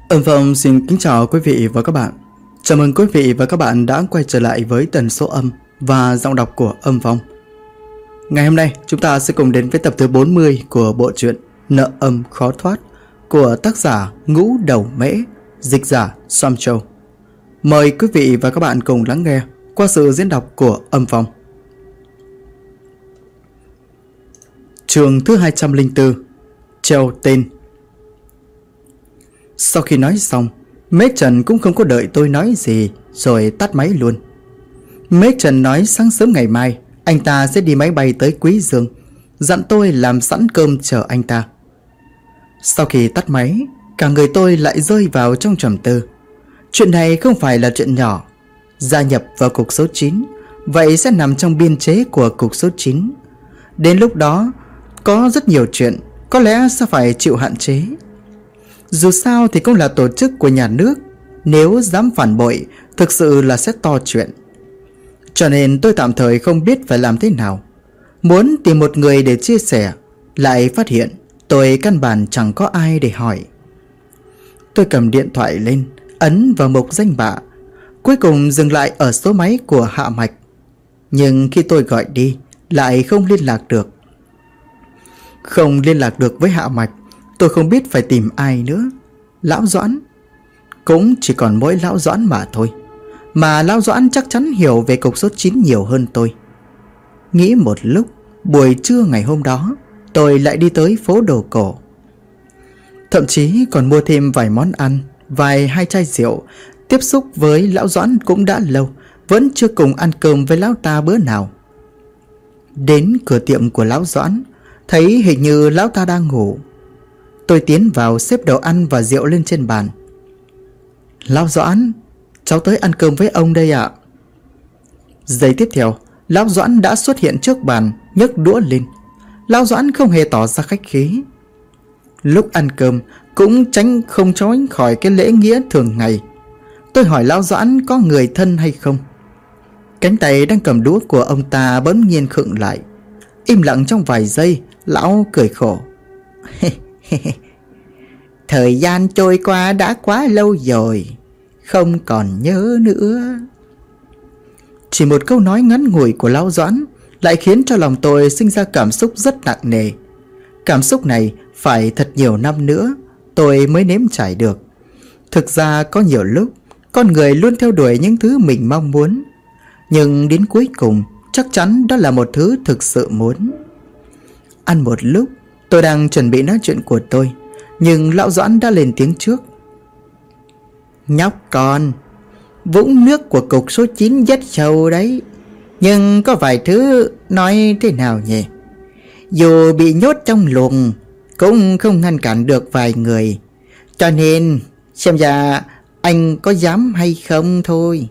Âm Phong xin kính chào quý vị và các bạn. Chào mừng quý vị và các bạn đã quay trở lại với tần số âm và giọng đọc của Âm Phong. Ngày hôm nay chúng ta sẽ cùng đến với tập thứ 40 của bộ truyện Nợ Âm Khó Thoát của tác giả Ngũ Đầu Mễ, dịch giả Sam Châu. Mời quý vị và các bạn cùng lắng nghe qua sự diễn đọc của Âm Phong. Chương thứ 204, treo tên. Sau khi nói xong, Mễ Trần cũng không có đợi tôi nói gì rồi tắt máy luôn. Mễ Trần nói sáng sớm ngày mai anh ta sẽ đi máy bay tới Quý Dương, dặn tôi làm sẵn cơm chờ anh ta. Sau khi tắt máy, cả người tôi lại rơi vào trong trầm tư. Chuyện này không phải là chuyện nhỏ. Gia nhập vào cục số 9, vậy sẽ nằm trong biên chế của cục số 9. Đến lúc đó, có rất nhiều chuyện có lẽ sẽ phải chịu hạn chế. Dù sao thì cũng là tổ chức của nhà nước, nếu dám phản bội thực sự là sẽ to chuyện. Cho nên tôi tạm thời không biết phải làm thế nào. Muốn tìm một người để chia sẻ, lại phát hiện tôi căn bản chẳng có ai để hỏi. Tôi cầm điện thoại lên, ấn vào mục danh bạ, cuối cùng dừng lại ở số máy của Hạ Mạch. Nhưng khi tôi gọi đi, lại không liên lạc được. Không liên lạc được với Hạ Mạch, tôi không biết phải tìm ai nữa. Lão Doãn, cũng chỉ còn mỗi Lão Doãn mà thôi. Mà Lão Doãn chắc chắn hiểu về cục số 9 nhiều hơn tôi. Nghĩ một lúc, buổi trưa ngày hôm đó tôi lại đi tới phố đồ cổ. Thậm chí còn mua thêm vài món ăn, hai chai rượu. Tiếp xúc với Lão Doãn cũng đã lâu, vẫn chưa cùng ăn cơm với Lão ta bữa nào. Đến cửa tiệm của Lão Doãn, thấy hình như Lão ta đang ngủ. Tôi tiến vào xếp đồ ăn và rượu lên trên bàn. Lão Doãn, cháu tới ăn cơm với ông đây ạ. Giây tiếp theo, Lão Doãn đã xuất hiện trước bàn, nhấc đũa lên. Lão Doãn không hề tỏ ra khách khí. Lúc ăn cơm cũng không tránh khỏi cái lễ nghĩa thường ngày. Tôi hỏi Lão Doãn có người thân hay không. Cánh tay đang cầm đũa của ông ta bỗng nhiên khựng lại. Im lặng trong vài giây, lão cười khổ. Thời gian trôi qua đã quá lâu rồi, không còn nhớ nữa. Chỉ một câu nói ngắn ngủi của Lão Doãn lại khiến cho lòng tôi sinh ra cảm xúc rất nặng nề. Cảm xúc này phải thật nhiều năm nữa tôi mới nếm trải được. Thực ra có nhiều lúc con người luôn theo đuổi những thứ mình mong muốn, nhưng đến cuối cùng chắc chắn đó là một thứ thực sự muốn. Ăn một lúc, tôi đang chuẩn bị nói chuyện của tôi, nhưng Lão Doãn đã lên tiếng trước. Nhóc con, vũng nước của cục số 9 rất sâu đấy. Nhưng có vài thứ nói thế nào nhỉ? Dù bị nhốt trong luồng cũng không ngăn cản được vài người. Cho nên xem ra anh có dám hay không thôi.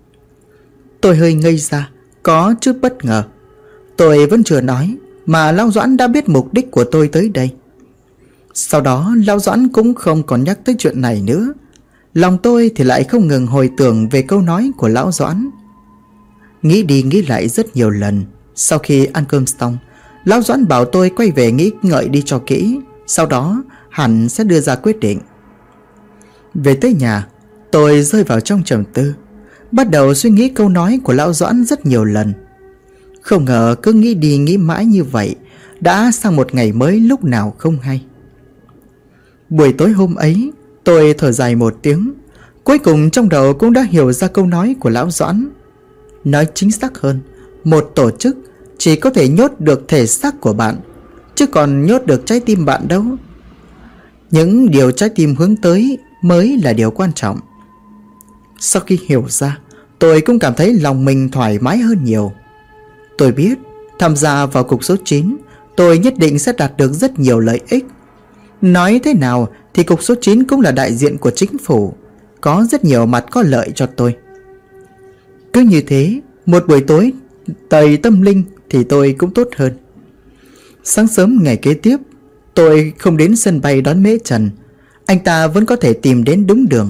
Tôi hơi ngây ra, có chút bất ngờ. Tôi vẫn chưa nói mà Lão Doãn đã biết mục đích của tôi tới đây. Sau đó Lão Doãn cũng không còn nhắc tới chuyện này nữa. Lòng tôi thì lại không ngừng hồi tưởng về câu nói của Lão Doãn. Nghĩ đi nghĩ lại rất nhiều lần. Sau khi ăn cơm xong, Lão Doãn bảo tôi quay về nghĩ ngợi đi cho kỹ, sau đó hẳn sẽ đưa ra quyết định. Về tới nhà, tôi rơi vào trong trầm tư, bắt đầu suy nghĩ câu nói của Lão Doãn rất nhiều lần. Không ngờ cứ nghĩ đi nghĩ mãi như vậy, đã sang một ngày mới lúc nào không hay. Buổi tối hôm ấy, tôi thở dài một tiếng. Cuối cùng trong đầu cũng đã hiểu ra câu nói của Lão Doãn. Nói chính xác hơn, một tổ chức chỉ có thể nhốt được thể xác của bạn, chứ còn nhốt được trái tim bạn đâu. Những điều trái tim hướng tới mới là điều quan trọng. Sau khi hiểu ra, tôi cũng cảm thấy lòng mình thoải mái hơn nhiều. Tôi biết tham gia vào cục số 9, tôi nhất định sẽ đạt được rất nhiều lợi ích. Nói thế nào thì cục số 9 cũng là đại diện của chính phủ, có rất nhiều mặt có lợi cho tôi. Cứ như thế, một buổi tối đầy tâm linh thì tôi cũng tốt hơn. Sáng sớm ngày kế tiếp, tôi không đến sân bay đón Mễ Trần. Anh ta vẫn có thể tìm đến đúng đường.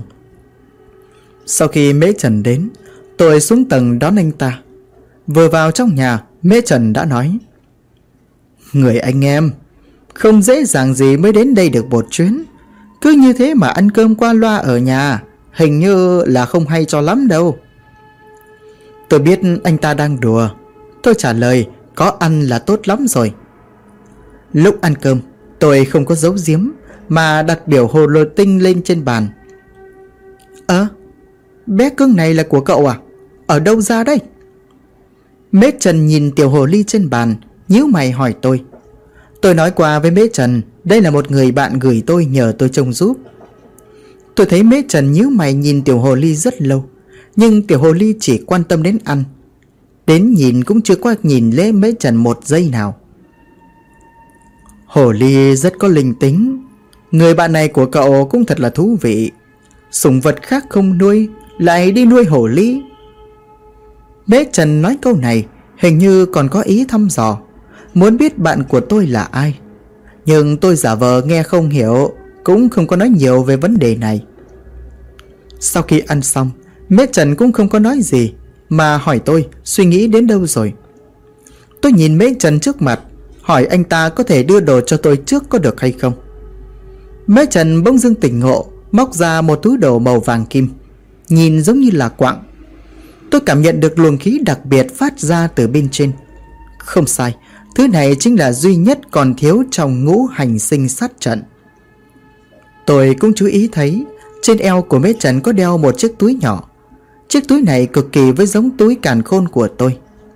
Sau khi Mễ Trần đến, tôi xuống tầng đón anh ta. Vừa vào trong nhà, Mễ Trần đã nói: Người anh em, không dễ dàng gì mới đến đây được một chuyến. Cứ như thế mà ăn cơm qua loa ở nhà, hình như là không hay cho lắm đâu. Tôi biết anh ta đang đùa. Tôi trả lời có ăn là tốt lắm rồi. Lúc ăn cơm, tôi không có giấu giếm mà đặt biểu hồ lô tinh lên trên bàn. Bé cưng này là của cậu à? Ở đâu ra đây? Mế Trần nhìn tiểu hồ ly trên bàn, nhíu mày hỏi tôi. Tôi nói qua với Mế Trần đây là một người bạn gửi tôi nhờ tôi trông giúp. Tôi thấy Mế Trần nhíu mày nhìn tiểu hồ ly rất lâu, nhưng tiểu hồ ly chỉ quan tâm đến ăn, đến nhìn cũng chưa có nhìn lễ Mế Trần một giây nào. Hồ ly rất có linh tính. Người bạn này của cậu cũng thật là thú vị. Sủng vật khác không nuôi lại đi nuôi hồ ly. Mế Trần nói câu này hình như còn có ý thăm dò, muốn biết bạn của tôi là ai. Nhưng tôi giả vờ nghe không hiểu, cũng không có nói nhiều về vấn đề này. Sau khi ăn xong, Mế Trần cũng không có nói gì, mà hỏi tôi suy nghĩ đến đâu rồi. Tôi nhìn Mế Trần trước mặt, hỏi anh ta có thể đưa đồ cho tôi trước có được hay không. Mế Trần bỗng dưng tỉnh ngộ, móc ra một túi đồ màu vàng kim, nhìn giống như là quặng. Tôi cảm nhận được luồng khí đặc biệt phát ra từ bên trên. Không sai, thứ này chính là duy nhất còn thiếu trong ngũ hành sinh sát trận. Tôi cũng chú ý thấy trên eo của Mế Trần có đeo một chiếc túi nhỏ. Chiếc túi này cực kỳ với giống túi càn khôn của tôi.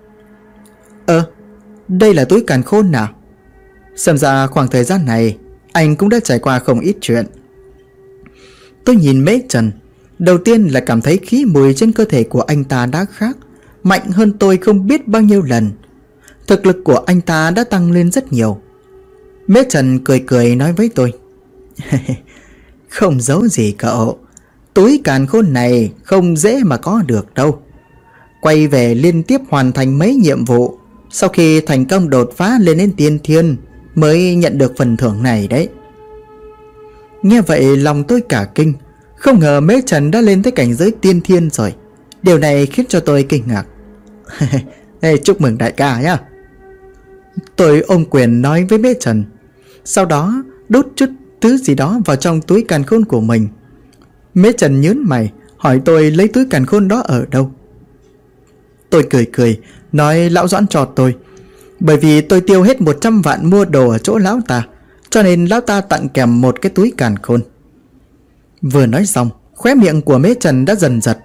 Đây là túi càn khôn nào? Xem ra khoảng thời gian này anh cũng đã trải qua không ít chuyện. Tôi nhìn Mế Trần, đầu tiên là cảm thấy khí mùi trên cơ thể của anh ta đã khác, mạnh hơn tôi không biết bao nhiêu lần. Thực lực của anh ta đã tăng lên rất nhiều. Mế Trần cười cười nói với tôi. Không giấu gì cậu, túi càn khôn này không dễ mà có được đâu. Quay về liên tiếp hoàn thành mấy nhiệm vụ, sau khi thành công đột phá lên đến tiên thiên mới nhận được phần thưởng này đấy. Nghe vậy lòng tôi cả kinh. Không ngờ Mế Trần đã lên tới cảnh giới tiên thiên rồi. Điều này khiến cho tôi kinh ngạc. Chúc mừng đại ca nhá. Tôi ôm quyền nói với Mế Trần, sau đó đút chút thứ gì đó vào trong túi càn khôn của mình. Mế Trần nhướng mày hỏi tôi lấy túi càn khôn đó ở đâu. Tôi cười cười nói lão Doãn cho tôi, bởi vì tôi tiêu hết 100 vạn mua đồ ở chỗ lão ta, cho nên lão ta tặng kèm một cái túi càn khôn. Vừa nói xong, khóe miệng của Mế Trần đã dần giật.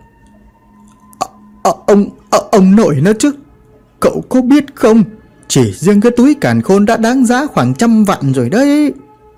Ông nội nó chứ, cậu có biết không, chỉ riêng cái túi càn khôn đã đáng giá khoảng 100 vạn rồi đấy.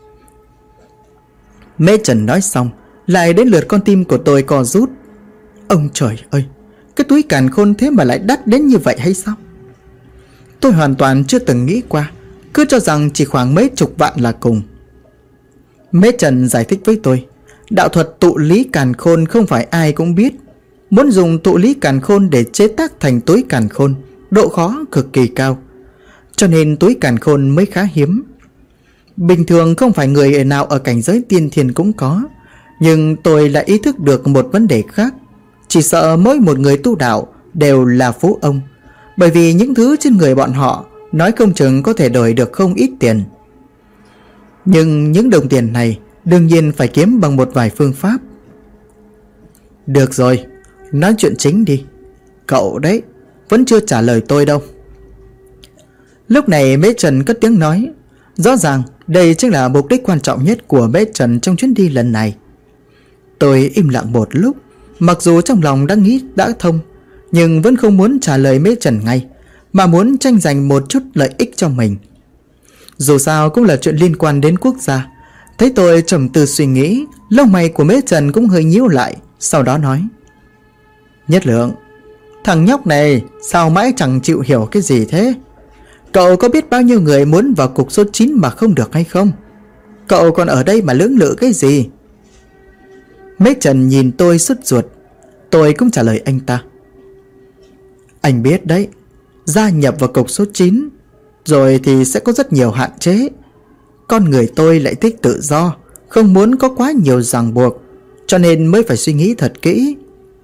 Mế Trần nói xong, lại đến lượt con tim của tôi co rút. Ông trời ơi, cái túi càn khôn thế mà lại đắt đến như vậy hay sao? Tôi hoàn toàn chưa từng nghĩ qua, cứ cho rằng chỉ khoảng mấy chục vạn là cùng. Mế Trần giải thích với tôi, đạo thuật tụ lý càn khôn không phải ai cũng biết. Muốn dùng tụ lý càn khôn để chế tác thành túi càn khôn, độ khó cực kỳ cao, cho nên túi càn khôn mới khá hiếm. Bình thường không phải người nào ở cảnh giới tiên thiên cũng có, nhưng tôi lại ý thức được một vấn đề khác. Chỉ sợ mỗi một người tu đạo đều là phú ông, bởi vì những thứ trên người bọn họ nói không chừng có thể đổi được không ít tiền. Nhưng những đồng tiền này đương nhiên phải kiếm bằng một vài phương pháp. Được rồi, nói chuyện chính đi. Cậu đấy, vẫn chưa trả lời tôi đâu. Lúc này Mế Trần cất tiếng nói. Rõ ràng đây chính là mục đích quan trọng nhất của Mế Trần trong chuyến đi lần này. Tôi im lặng một lúc, mặc dù trong lòng đã nghĩ đã thông, nhưng vẫn không muốn trả lời Mế Trần ngay, mà muốn tranh giành một chút lợi ích cho mình. Dù sao cũng là chuyện liên quan đến quốc gia. Thấy tôi trầm tư suy nghĩ, lông mày của Mế Trần cũng hơi nhíu lại, sau đó nói. Nhất Lượng, thằng nhóc này sao mãi chẳng chịu hiểu cái gì thế? Cậu có biết bao nhiêu người muốn vào cục số 9 mà không được hay không? Cậu còn ở đây mà lưỡng lự cái gì? Mế Trần nhìn tôi sốt ruột. Tôi cũng trả lời anh ta. Anh biết đấy, gia nhập vào cục số 9 rồi thì sẽ có rất nhiều hạn chế. Con người tôi lại thích tự do, không muốn có quá nhiều ràng buộc, cho nên mới phải suy nghĩ thật kỹ.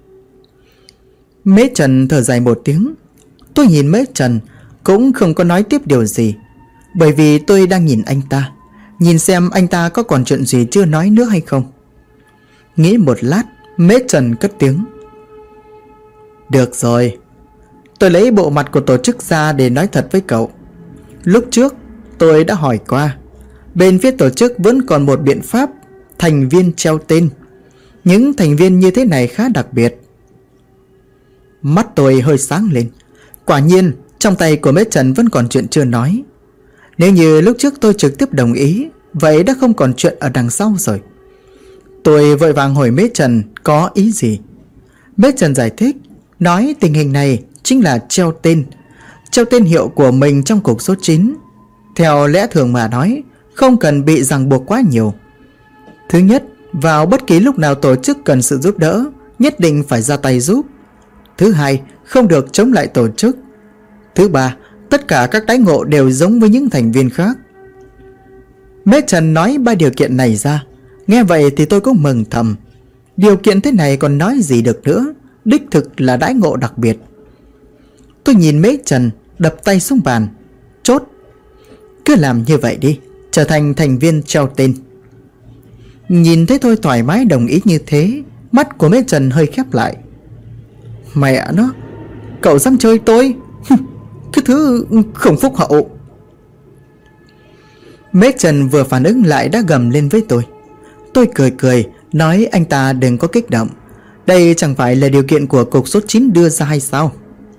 Mế Trần thở dài một tiếng. Tôi nhìn Mế Trần cũng không có nói tiếp điều gì, bởi vì tôi đang nhìn anh ta. nhìn xem anh ta có còn chuyện gì chưa nói nữa hay không. Nghĩ một lát, Mễ Trần cất tiếng. Được rồi, tôi lấy bộ mặt của tổ chức ra để nói thật với cậu. Lúc trước tôi đã hỏi qua, bên phía tổ chức vẫn còn một biện pháp thành viên treo tên. Những thành viên như thế này khá đặc biệt. Mắt tôi hơi sáng lên. Quả nhiên trong tay của Mễ Trần vẫn còn chuyện chưa nói. Nếu như lúc trước tôi trực tiếp đồng ý, vậy đã không còn chuyện ở đằng sau rồi. Tôi vội vàng hỏi Mễ Trần có ý gì. Mễ Trần giải thích, nói tình hình này chính là treo tên. Treo tên hiệu của mình trong cục số 9. Theo lẽ thường mà nói, không cần bị ràng buộc quá nhiều. Thứ nhất, vào bất kỳ lúc nào tổ chức cần sự giúp đỡ, nhất định phải ra tay giúp. Thứ hai, không được chống lại tổ chức. Thứ ba, tất cả các đãi ngộ đều giống với những thành viên khác. Mễ Trần nói 3 điều kiện này ra. Nghe vậy thì tôi cũng mừng thầm. Điều kiện thế này còn nói gì được nữa, đích thực là đãi ngộ đặc biệt. Tôi nhìn Mễ Trần, đập tay xuống bàn. Chốt. Cứ làm như vậy đi, trở thành thành viên treo tên. Nhìn thấy tôi thoải mái đồng ý như thế, mắt của Mễ Trần hơi khép lại. Mẹ nó, cậu dám chơi tôi? Cái thứ không phúc hậu. Mễ Trần vừa phản ứng lại đã gầm lên với tôi. Tôi cười cười, nói anh ta đừng có kích động. Đây chẳng phải là điều kiện của cục số 9 đưa ra hay sao?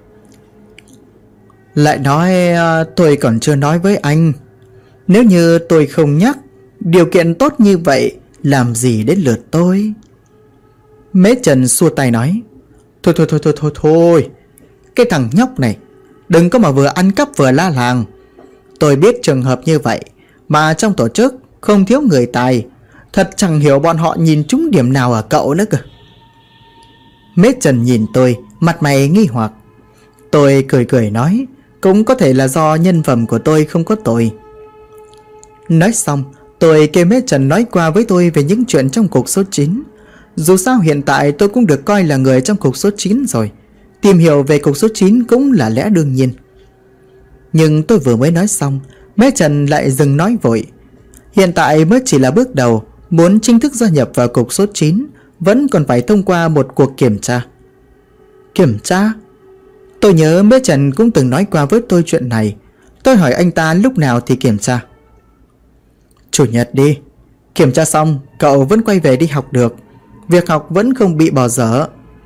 Lại nói tôi còn chưa nói với anh. Nếu như tôi không nhắc, điều kiện tốt như vậy làm gì đến lượt tôi? Mễ Trần xua tay nói. Thôi, cái thằng nhóc này đừng có mà vừa ăn cắp vừa la làng. Tôi biết trường hợp như vậy, mà trong tổ chức không thiếu người tài. Thật chẳng hiểu bọn họ nhìn trúng điểm nào ở cậu nữa cơ. Mễ Trần nhìn tôi, mặt mày nghi hoặc. Tôi cười nói, cũng có thể là do nhân phẩm của tôi không có tồi. Nói xong, tôi kêu Mễ Trần nói qua với tôi về những chuyện trong cục số 9. Dù sao hiện tại tôi cũng được coi là người trong cục số 9 rồi. Tìm hiểu về cục số 9 cũng là lẽ đương nhiên. Nhưng tôi vừa mới nói xong, Mễ Trần lại dừng nói vội. Hiện tại mới chỉ là bước đầu. Muốn chính thức gia nhập vào cục số 9 vẫn còn phải thông qua một cuộc kiểm tra. Kiểm tra? Tôi nhớ Mễ Trần cũng từng nói qua với tôi chuyện này. Tôi hỏi anh ta lúc nào thì kiểm tra. Chủ nhật đi. Kiểm tra xong cậu vẫn quay về đi học được. Việc học vẫn không bị bỏ dở.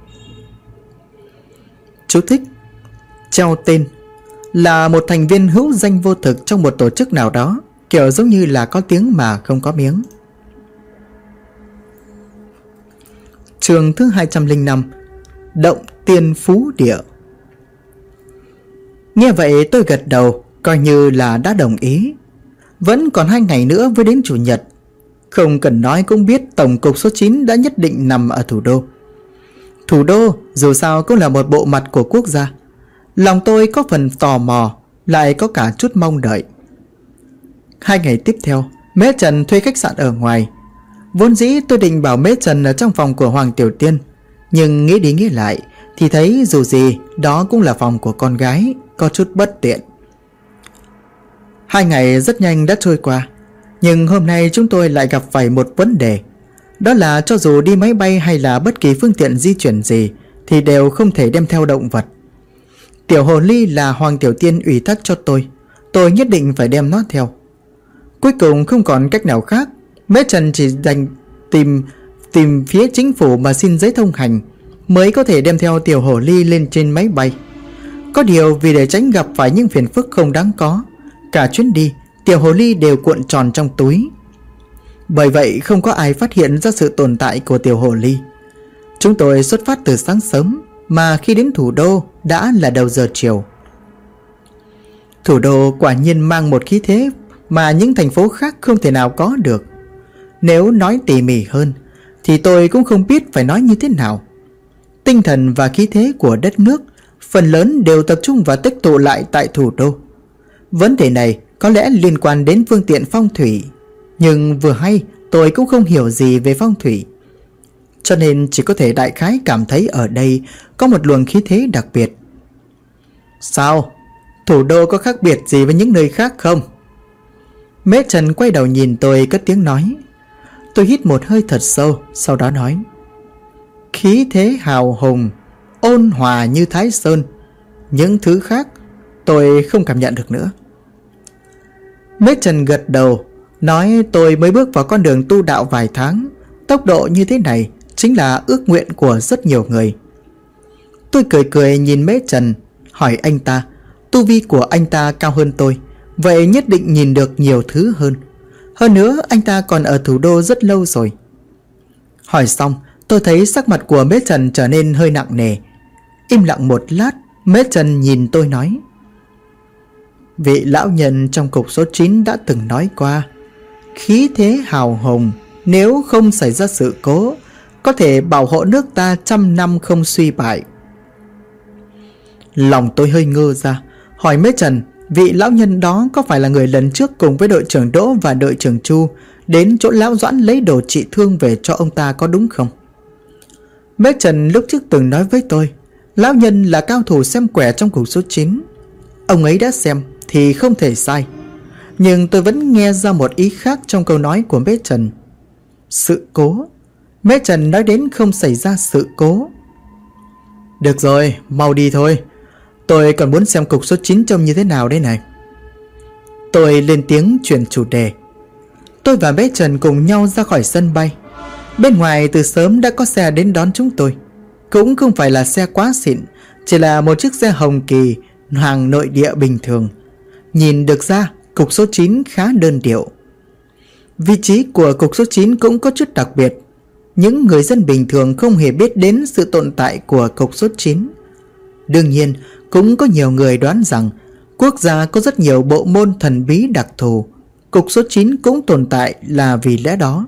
Chú thích: treo tên là một thành viên hữu danh vô thực trong một tổ chức nào đó, kiểu giống như là có tiếng mà không có miếng. Chương thứ 205: Động Tiên Phú Địa. Nghe vậy tôi gật đầu, coi như là đã đồng ý. Vẫn còn 2 ngày nữa mới đến chủ nhật. Không cần nói cũng biết tổng cục số 9 đã nhất định nằm ở thủ đô. Thủ đô dù sao cũng là một bộ mặt của quốc gia. Lòng tôi có phần tò mò, lại có cả chút mong đợi. 2 ngày tiếp theo, Mễ Trần thuê khách sạn ở ngoài. Vốn dĩ tôi định bảo Mễ Trần ở trong phòng của Hoàng Tiểu Tiên, nhưng nghĩ đi nghĩ lại thì thấy dù gì đó cũng là phòng của con gái, có chút bất tiện. 2 ngày rất nhanh đã trôi qua. Nhưng hôm nay chúng tôi lại gặp phải một vấn đề. Đó là cho dù đi máy bay hay là bất kỳ phương tiện di chuyển gì thì đều không thể đem theo động vật. Tiểu hồ ly là Hoàng Tiểu Tiên ủy thác cho tôi nhất định phải đem nó theo. Cuối cùng không còn cách nào khác, Mễ Trần chỉ đành tìm phía chính phủ mà xin giấy thông hành mới có thể đem theo tiểu hồ ly lên trên máy bay. Có điều vì để tránh gặp phải những phiền phức không đáng có, cả chuyến đi tiểu hồ ly đều cuộn tròn trong túi. Bởi vậy không có ai phát hiện ra sự tồn tại của tiểu hồ ly. Chúng tôi xuất phát từ sáng sớm, mà khi đến thủ đô đã là đầu giờ chiều. Thủ đô quả nhiên mang một khí thế mà những thành phố khác không thể nào có được. Nếu nói tỉ mỉ hơn thì tôi cũng không biết phải nói như thế nào. Tinh thần và khí thế của đất nước phần lớn đều tập trung và tích tụ lại tại thủ đô. Vấn đề này có lẽ liên quan đến phương tiện phong thủy, nhưng vừa hay tôi cũng không hiểu gì về phong thủy, cho nên chỉ có thể đại khái cảm thấy ở đây có một luồng khí thế đặc biệt. Sao? Thủ đô có khác biệt gì với những nơi khác không? Mễ Trần quay đầu nhìn tôi cất tiếng nói. Tôi hít một hơi thật sâu, sau đó nói: khí thế hào hùng, ôn hòa như Thái Sơn. Những thứ khác tôi không cảm nhận được nữa. Mễ Trần gật đầu, nói tôi mới bước vào con đường tu đạo vài tháng, tốc độ như thế này chính là ước nguyện của rất nhiều người. Tôi cười cười nhìn Mễ Trần, hỏi anh ta, tu vi của anh ta cao hơn tôi, vậy nhất định nhìn được nhiều thứ hơn. Hơn nữa anh ta còn ở thủ đô rất lâu rồi. Hỏi xong, tôi thấy sắc mặt của Mễ Trần trở nên hơi nặng nề. Im lặng một lát, Mễ Trần nhìn tôi nói: vị lão nhân trong cục số 9 đã từng nói qua, khí thế hào hùng, nếu không xảy ra sự cố, có thể bảo hộ nước ta 100 năm không suy bại. Lòng tôi hơi ngơ ra, hỏi Mễ Trần, vị lão nhân đó có phải là người lần trước cùng với đội trưởng Đỗ và đội trưởng Chu đến chỗ lão Doãn lấy đồ trị thương về cho ông ta có đúng không? Mễ Trần lúc trước từng nói với tôi, lão nhân là cao thủ xem quẻ trong cục số 9. Ông ấy đã xem thì không thể sai. Nhưng tôi vẫn nghe ra một ý khác trong câu nói của Mễ Trần. Sự cố. Mễ Trần nói đến không xảy ra sự cố. Được rồi, mau đi thôi. Tôi còn muốn xem cục số 9 trông như thế nào đây này. Tôi lên tiếng chuyển chủ đề. Tôi và Mễ Trần cùng nhau ra khỏi sân bay. Bên ngoài từ sớm đã có xe đến đón chúng tôi. Cũng không phải là xe quá xịn, chỉ là một chiếc xe Hồng Kỳ hàng nội địa bình thường. Nhìn được ra cục số 9 khá đơn điệu. Vị trí của cục số 9 cũng có chút đặc biệt. Những người dân bình thường không hề biết đến sự tồn tại của cục số 9. Đương nhiên cũng có nhiều người đoán rằng quốc gia có rất nhiều bộ môn thần bí đặc thù, cục số 9 cũng tồn tại là vì lẽ đó.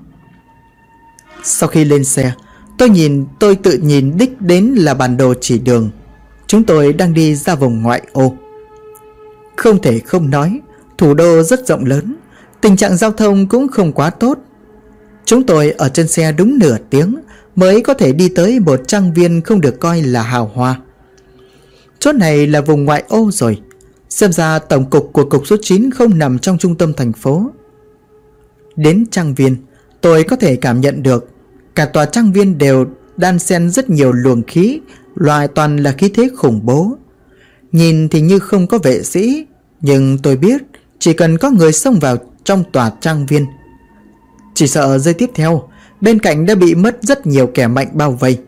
Sau khi lên xe, tôi tự nhìn đích đến là bản đồ chỉ đường. Chúng tôi đang đi ra vùng ngoại ô. Không thể không nói, thủ đô rất rộng lớn, tình trạng giao thông cũng không quá tốt. Chúng tôi ở trên xe đúng nửa tiếng mới có thể đi tới một trang viên không được coi là hào hoa. Chỗ này là vùng ngoại ô rồi. Xem ra tổng cục của cục số 9 không nằm trong trung tâm thành phố. Đến trang viên, tôi có thể cảm nhận được cả tòa trang viên đều đan xen rất nhiều luồng khí, loại toàn là khí thế khủng bố. Nhìn thì như không có vệ sĩ, nhưng tôi biết chỉ cần có người xông vào trong tòa trang viên, chỉ sợ giây tiếp theo bên cạnh đã bị mất rất nhiều kẻ mạnh bao vây.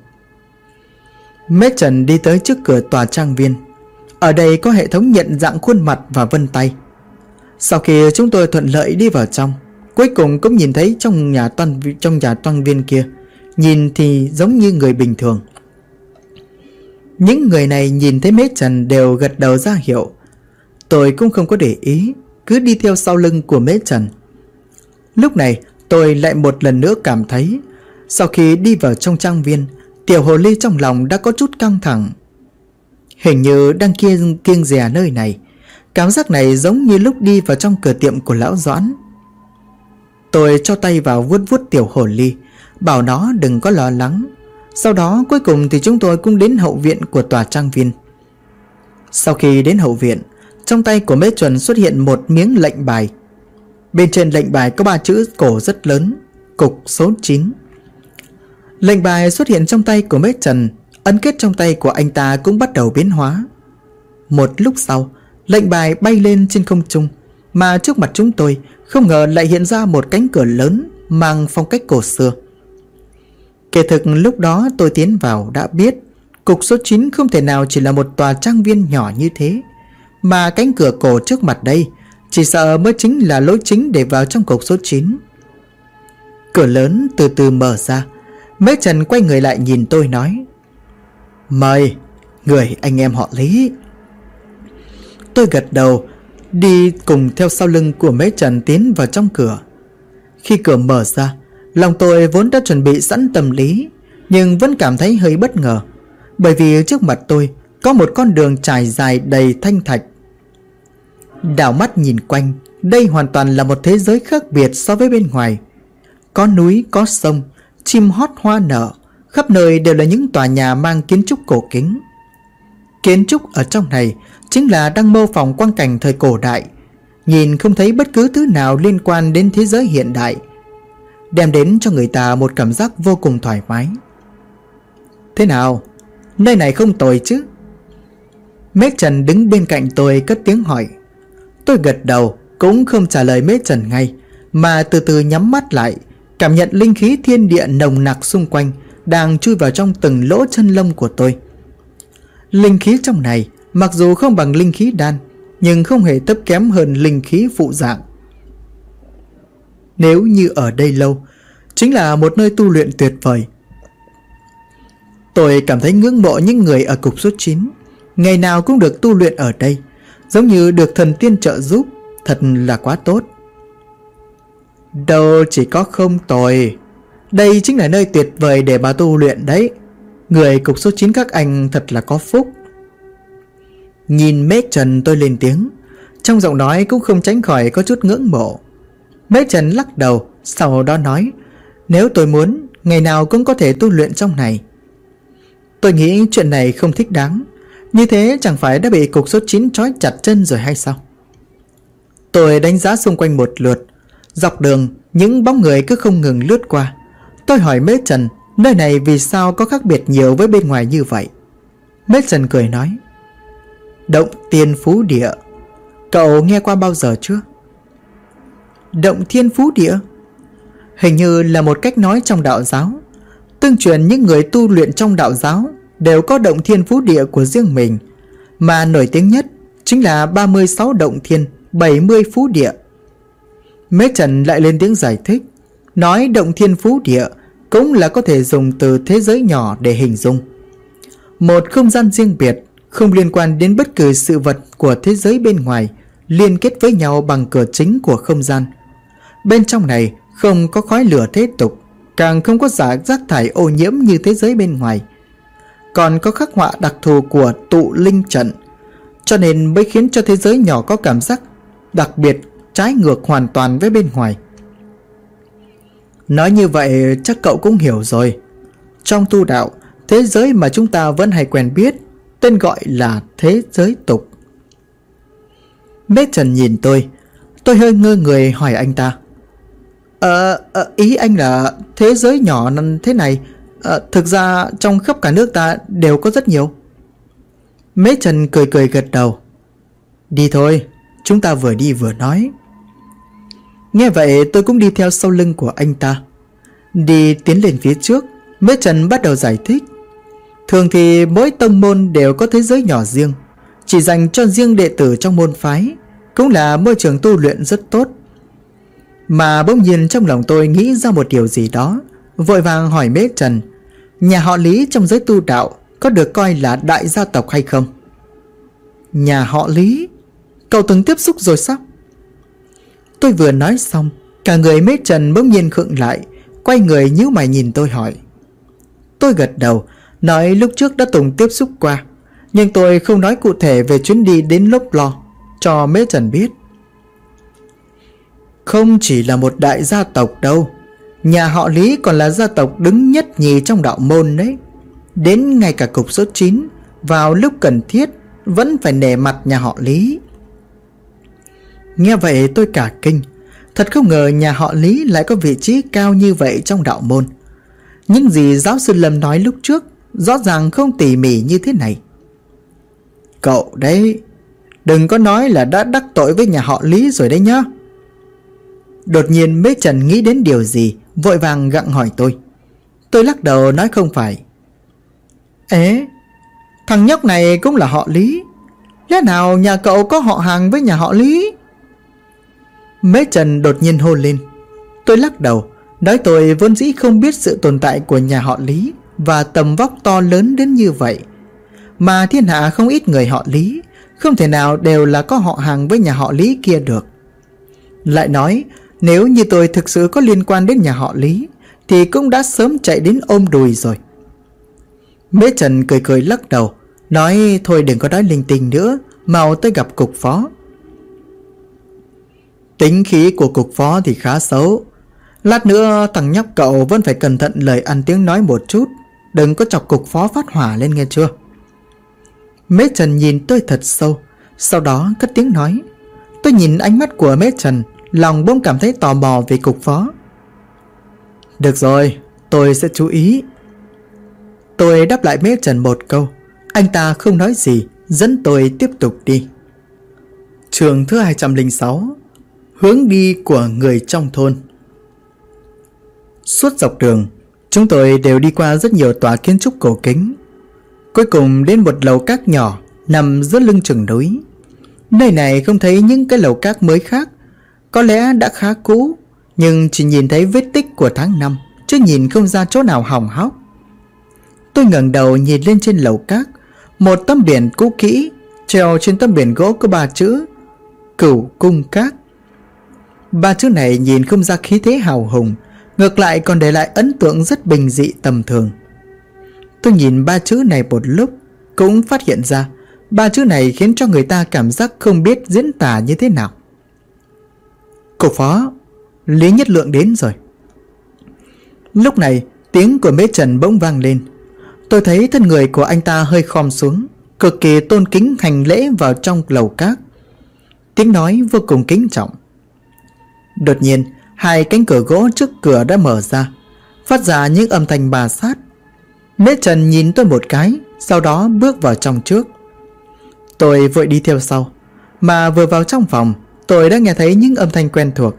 Mễ Trần đi tới trước cửa tòa trang viên. Ở đây có hệ thống nhận dạng khuôn mặt và vân tay. Sau khi chúng tôi thuận lợi đi vào trong, cuối cùng cũng nhìn thấy trong nhà toàn viên kia, nhìn thì giống như người bình thường. Những người này nhìn thấy Mễ Trần đều gật đầu ra hiệu. Tôi cũng không có để ý, cứ đi theo sau lưng của Mễ Trần. Lúc này tôi lại một lần nữa cảm thấy, sau khi đi vào trong trang viên, tiểu hồ ly trong lòng đã có chút căng thẳng. Hình như đang kiêng dè nơi này. Cảm giác này giống như lúc đi vào trong cửa tiệm của lão Doãn. Tôi cho tay vào vuốt vuốt tiểu hồ ly, bảo nó đừng có lo lắng. Sau đó cuối cùng thì chúng tôi cũng đến hậu viện của tòa trang viên. Sau khi đến hậu viện, trong tay của Mễ Trần xuất hiện một miếng lệnh bài. Bên trên lệnh bài có 3 chữ cổ rất lớn: cục số 9. Lệnh bài xuất hiện trong tay của Mễ Trần, ấn kết trong tay của anh ta cũng bắt đầu biến hóa. Một lúc sau, lệnh bài bay lên trên không trung, mà trước mặt chúng tôi không ngờ lại hiện ra một cánh cửa lớn mang phong cách cổ xưa. Kể thực lúc đó tôi tiến vào đã biết cục số 9 không thể nào chỉ là một tòa trang viên nhỏ như thế, mà cánh cửa cổ trước mặt đây chỉ sợ mới chính là lối chính để vào trong cục số 9. Cửa lớn từ từ mở ra. Mễ Trần quay người lại nhìn tôi nói: mời, người anh em họ Lý. Tôi gật đầu, đi cùng theo sau lưng của Mễ Trần tiến vào trong cửa. Khi cửa mở ra, lòng tôi vốn đã chuẩn bị sẵn tâm lý, nhưng vẫn cảm thấy hơi bất ngờ, bởi vì trước mặt tôi có một con đường trải dài đầy thanh thạch. Đảo mắt nhìn quanh, đây hoàn toàn là một thế giới khác biệt so với bên ngoài. Có núi, có sông, chim hót hoa nở, khắp nơi đều là những tòa nhà mang kiến trúc cổ kính. Kiến trúc ở trong này chính là đang mô phỏng quang cảnh thời cổ đại. nhìn không thấy bất cứ thứ nào liên quan đến thế giới hiện đại, đem đến cho người ta một cảm giác vô cùng thoải mái. Thế nào? Nơi này không tồi chứ? Mễ Trần đứng bên cạnh tôi cất tiếng hỏi. Tôi gật đầu, cũng không trả lời Mễ Trần ngay, mà từ từ nhắm mắt lại, cảm nhận linh khí thiên địa nồng nặc xung quanh đang chui vào trong từng lỗ chân lông của tôi. Linh khí trong này mặc dù không bằng linh khí đan, nhưng không hề thấp kém hơn linh khí phụ dạng. Nếu như ở đây lâu, chính là một nơi tu luyện tuyệt vời. Tôi cảm thấy ngưỡng mộ những người ở cục số 9, ngày nào cũng được tu luyện ở đây, giống như được thần tiên trợ giúp, thật là quá tốt. Đâu chỉ có không tồi, đây chính là nơi tuyệt vời để mà tu luyện đấy. Người cục số 9 các anh thật là có phúc. Nhìn Mễ Trần tôi lên tiếng, trong giọng nói cũng không tránh khỏi có chút ngưỡng mộ. Mễ Trần lắc đầu, sau đó nói, nếu tôi muốn, ngày nào cũng có thể tu luyện trong này. Tôi nghĩ chuyện này không thích đáng, như thế chẳng phải đã bị cục số 9 trói chặt chân rồi hay sao? Tôi đánh giá xung quanh một lượt, dọc đường những bóng người cứ không ngừng lướt qua. Tôi hỏi Mễ Trần, nơi này vì sao có khác biệt nhiều với bên ngoài như vậy? Mễ Trần cười nói, Động Tiên Phú Địa, cậu nghe qua bao giờ chưa? Động Thiên Phú Địa hình như là một cách nói trong đạo giáo. Tương truyền những người tu luyện trong đạo giáo đều có động thiên phú địa của riêng mình, mà nổi tiếng nhất chính là 36 động thiên, 70 phú địa. Mễ Trần lại lên tiếng giải thích, nói động thiên phú địa cũng là có thể dùng từ thế giới nhỏ để hình dung. Một không gian riêng biệt, không liên quan đến bất cứ sự vật của thế giới bên ngoài, liên kết với nhau bằng cửa chính của không gian. Bên trong này không có khói lửa thế tục, càng không có rác thải ô nhiễm như thế giới bên ngoài. Còn có khắc họa đặc thù của tụ linh trận, cho nên mới khiến cho thế giới nhỏ có cảm giác đặc biệt, trái ngược hoàn toàn với bên ngoài. Nói như vậy chắc cậu cũng hiểu rồi. Trong tu đạo, thế giới mà chúng ta vẫn hay quen biết, tên gọi là thế giới tục. Mễ Trần nhìn tôi hơi ngơ người hỏi anh ta, ý anh là thế giới nhỏ thế này, thực ra trong khắp cả nước ta đều có rất nhiều. Mễ Trần cười cười gật đầu. Đi thôi, chúng ta vừa đi vừa nói. Nghe vậy tôi cũng đi theo sau lưng của anh ta. Đi tiến lên phía trước, Mễ Trần bắt đầu giải thích. Thường thì mỗi tông môn đều có thế giới nhỏ riêng, chỉ dành cho riêng đệ tử trong môn phái, cũng là môi trường tu luyện rất tốt. Mà bỗng nhiên trong lòng tôi nghĩ ra một điều gì đó, vội vàng hỏi Mễ Trần, nhà họ Lý trong giới tu đạo có được coi là đại gia tộc hay không? Nhà họ Lý? Cậu từng tiếp xúc rồi sao? Tôi vừa nói xong, cả người Mễ Trần bỗng nhiên khựng lại, quay người nhíu mày nhìn tôi hỏi. Tôi gật đầu, nói lúc trước đã từng tiếp xúc qua, nhưng tôi không nói cụ thể về chuyến đi đến Lốp Lo cho Mễ Trần biết. Không chỉ là một đại gia tộc đâu, nhà họ Lý còn là gia tộc đứng nhất nhì trong đạo môn đấy. Đến ngay cả cục số 9 vào lúc cần thiết vẫn phải nể mặt nhà họ Lý. Nghe vậy tôi cả kinh. Thật không ngờ nhà họ Lý lại có vị trí cao như vậy trong đạo môn. Những gì giáo sư Lâm nói lúc trước rõ ràng không tỉ mỉ như thế này. Cậu đấy, đừng có nói là đã đắc tội với nhà họ Lý rồi đấy nhá. Đột nhiên Mễ Trần nghĩ đến điều gì, vội vàng gặng hỏi tôi. Tôi lắc đầu nói không phải. Ế, thằng nhóc này cũng là họ Lý, lẽ nào nhà cậu có họ hàng với nhà họ Lý? Mễ Trần đột nhiên hô lên. Tôi lắc đầu, nói tôi vốn dĩ không biết sự tồn tại của nhà họ Lý và tầm vóc to lớn đến như vậy. Mà thiên hạ không ít người họ Lý, không thể nào đều là có họ hàng với nhà họ Lý kia được. Lại nói, nếu như tôi thực sự có liên quan đến nhà họ Lý thì cũng đã sớm chạy đến ôm đùi rồi. Mễ Trần cười cười lắc đầu, nói thôi đừng có nói linh tinh nữa, mau tới gặp cục phó. Tính khí của cục phó thì khá xấu. Lát nữa thằng nhóc cậu vẫn phải cẩn thận lời ăn tiếng nói một chút, đừng có chọc cục phó phát hỏa lên nghe chưa. Mễ Trần nhìn tôi thật sâu, sau đó cất tiếng nói. Tôi nhìn ánh mắt của Mễ Trần, lòng bỗng cảm thấy tò mò về cục phó. Được rồi, tôi sẽ chú ý. Tôi đáp lại Mễ Trần một câu. Anh ta không nói gì, dẫn tôi tiếp tục đi. Chương thứ 206: Hướng đi của người trong thôn. Suốt dọc đường, chúng tôi đều đi qua rất nhiều tòa kiến trúc cổ kính. Cuối cùng đến một lầu các nhỏ nằm giữa lưng chừng núi. Nơi này không thấy những cái lầu các mới khác, có lẽ đã khá cũ, nhưng chỉ nhìn thấy vết tích của tháng năm, chứ nhìn không ra chỗ nào hỏng hóc. Tôi ngẩng đầu nhìn lên trên lầu các. Một tấm biển cũ kỹ, treo trên tấm biển gỗ có 3 chữ Cửu Cung Các. 3 chữ này nhìn không ra khí thế hào hùng, ngược lại còn để lại ấn tượng rất bình dị tầm thường. Tôi nhìn 3 chữ này một lúc, cũng phát hiện ra 3 chữ này khiến cho người ta cảm giác không biết diễn tả như thế nào. Cục phó, Lý Nhất Lượng đến rồi. Lúc này tiếng của Mễ Trần bỗng vang lên. Tôi thấy thân người của anh ta hơi khom xuống, cực kỳ tôn kính hành lễ vào trong lầu các. Tiếng nói vô cùng kính trọng. Đột nhiên 2 cánh cửa gỗ trước cửa đã mở ra, phát ra những âm thanh bà sát. Mễ Trần nhìn tôi một cái, sau đó bước vào trong trước. Tôi vội đi theo sau, mà vừa vào trong phòng, tôi đã nghe thấy những âm thanh quen thuộc.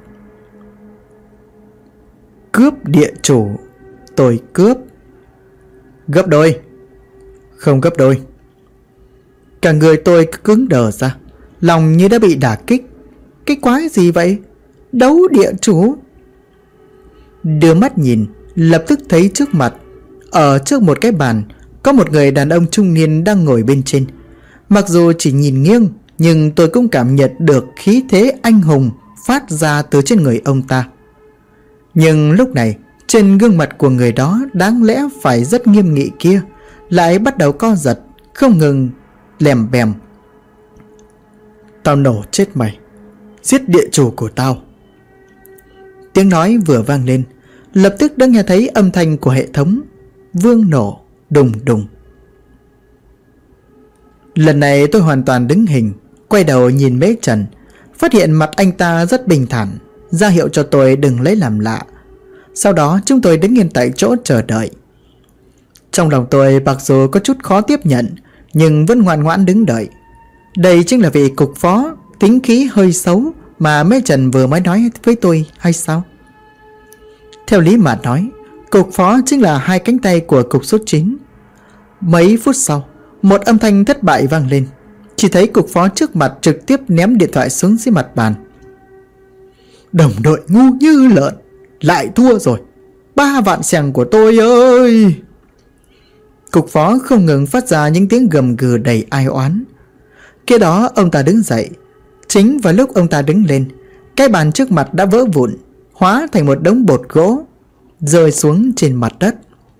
Cướp địa chủ. Tôi cướp. Gấp đôi. Không gấp đôi. Cả người tôi cứng đờ ra, lòng như đã bị đả kích. Cái quái gì vậy? Đấu địa chủ? Đưa mắt nhìn, lập tức thấy trước mặt, ở trước một cái bàn, có một người đàn ông trung niên đang ngồi bên trên. Mặc dù chỉ nhìn nghiêng, nhưng tôi cũng cảm nhận được khí thế anh hùng phát ra từ trên người ông ta. Nhưng lúc này, trên gương mặt của người đó đáng lẽ phải rất nghiêm nghị kia lại bắt đầu co giật, không ngừng lèm bèm. Tao nổ chết mày, giết địa chủ của tao. Tiếng nói vừa vang lên, lập tức đã nghe thấy âm thanh của hệ thống vương nổ đùng đùng. Lần này tôi hoàn toàn đứng hình, quay đầu nhìn Mễ Trần, phát hiện mặt anh ta rất bình thản, ra hiệu cho tôi đừng lấy làm lạ. Sau đó chúng tôi đứng yên tại chỗ chờ đợi. Trong lòng tôi mặc dù có chút khó tiếp nhận, nhưng vẫn ngoan ngoãn đứng đợi. Đây chính là vị cục phó tính khí hơi xấu mà Mễ Trần vừa mới nói với tôi hay sao? Theo lý mà nói, cục phó chính là 2 cánh tay của cục số 9. Mấy phút sau, một âm thanh thất bại vang lên. Chỉ thấy cục phó trước mặt trực tiếp ném điện thoại xuống dưới mặt bàn. Đồng đội ngu như lợn, lại thua rồi. 3 vạn xèng của tôi ơi! Cục phó không ngừng phát ra những tiếng gầm gừ đầy ai oán. Kế đó ông ta đứng dậy. Chính vào lúc ông ta đứng lên, cái bàn trước mặt đã vỡ vụn, hóa thành một đống bột gỗ, rơi xuống trên mặt đất.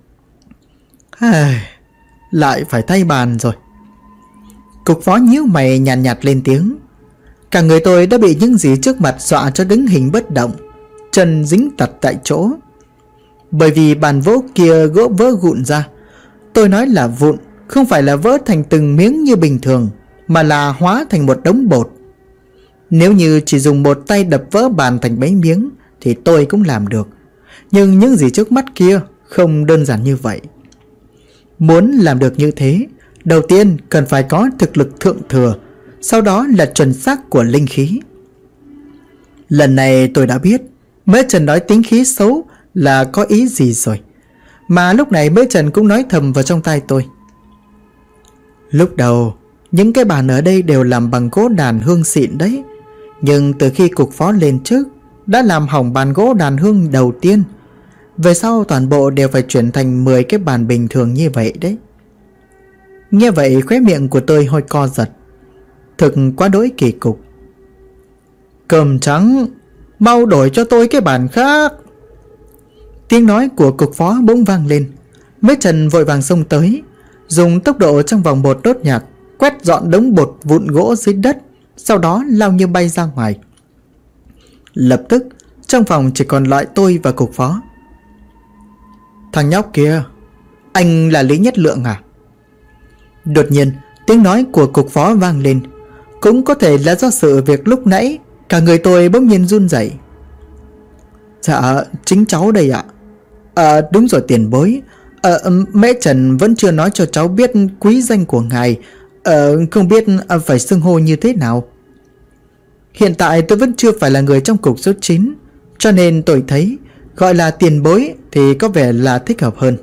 Lại phải thay bàn rồi. Cục phó nhíu mày nhàn nhạt lên tiếng. Cả người tôi đã bị những gì trước mặt dọa cho đứng hình bất động, chân dính tặt tại chỗ. Bởi vì bàn gỗ kia gỗ vỡ vụn ra. Tôi nói là vụn, không phải là vỡ thành từng miếng như bình thường, mà là hóa thành một đống bột. Nếu như chỉ dùng một tay đập vỡ bàn thành mấy miếng thì tôi cũng làm được. Nhưng những gì trước mắt kia không đơn giản như vậy. Muốn làm được như thế, đầu tiên cần phải có thực lực thượng thừa, sau đó là chuẩn xác của linh khí. Lần này tôi đã biết Mễ Trần nói tính khí xấu là có ý gì rồi. Mà lúc này Mễ Trần cũng nói thầm vào trong tai tôi. Lúc đầu những cái bàn ở đây đều làm bằng gỗ đàn hương xịn đấy, nhưng từ khi cục phó lên trước đã làm hỏng bàn gỗ đàn hương đầu tiên. Về sau toàn bộ đều phải chuyển thành 10 cái bàn bình thường như vậy đấy. Nghe vậy khóe miệng của tôi hơi co giật. Thực quá đỗi kỳ cục. Cơm trắng, mau đổi cho tôi cái bàn khác. Tiếng nói của cục phó bỗng vang lên. Mễ Trần vội vàng xông tới, dùng tốc độ trong vòng 1 nốt nhạc quét dọn đống bột vụn gỗ dưới đất, sau đó lao như bay ra ngoài. Lập tức trong phòng chỉ còn lại tôi và cục phó. Thằng nhóc kia, anh là Lý Nhất Lượng à? Đột nhiên tiếng nói của cục phó vang lên. Cũng có thể là do sự việc lúc nãy, cả người tôi bỗng nhiên run rẩy. Dạ, chính cháu đây ạ. Đúng rồi tiền bối. Mẹ Trần vẫn chưa nói cho cháu biết quý danh của ngài. Không biết phải xưng hô như thế nào. Hiện tại tôi vẫn chưa phải là người trong cục số 9, cho nên tôi thấy gọi là tiền bối thì có vẻ là thích hợp hơn.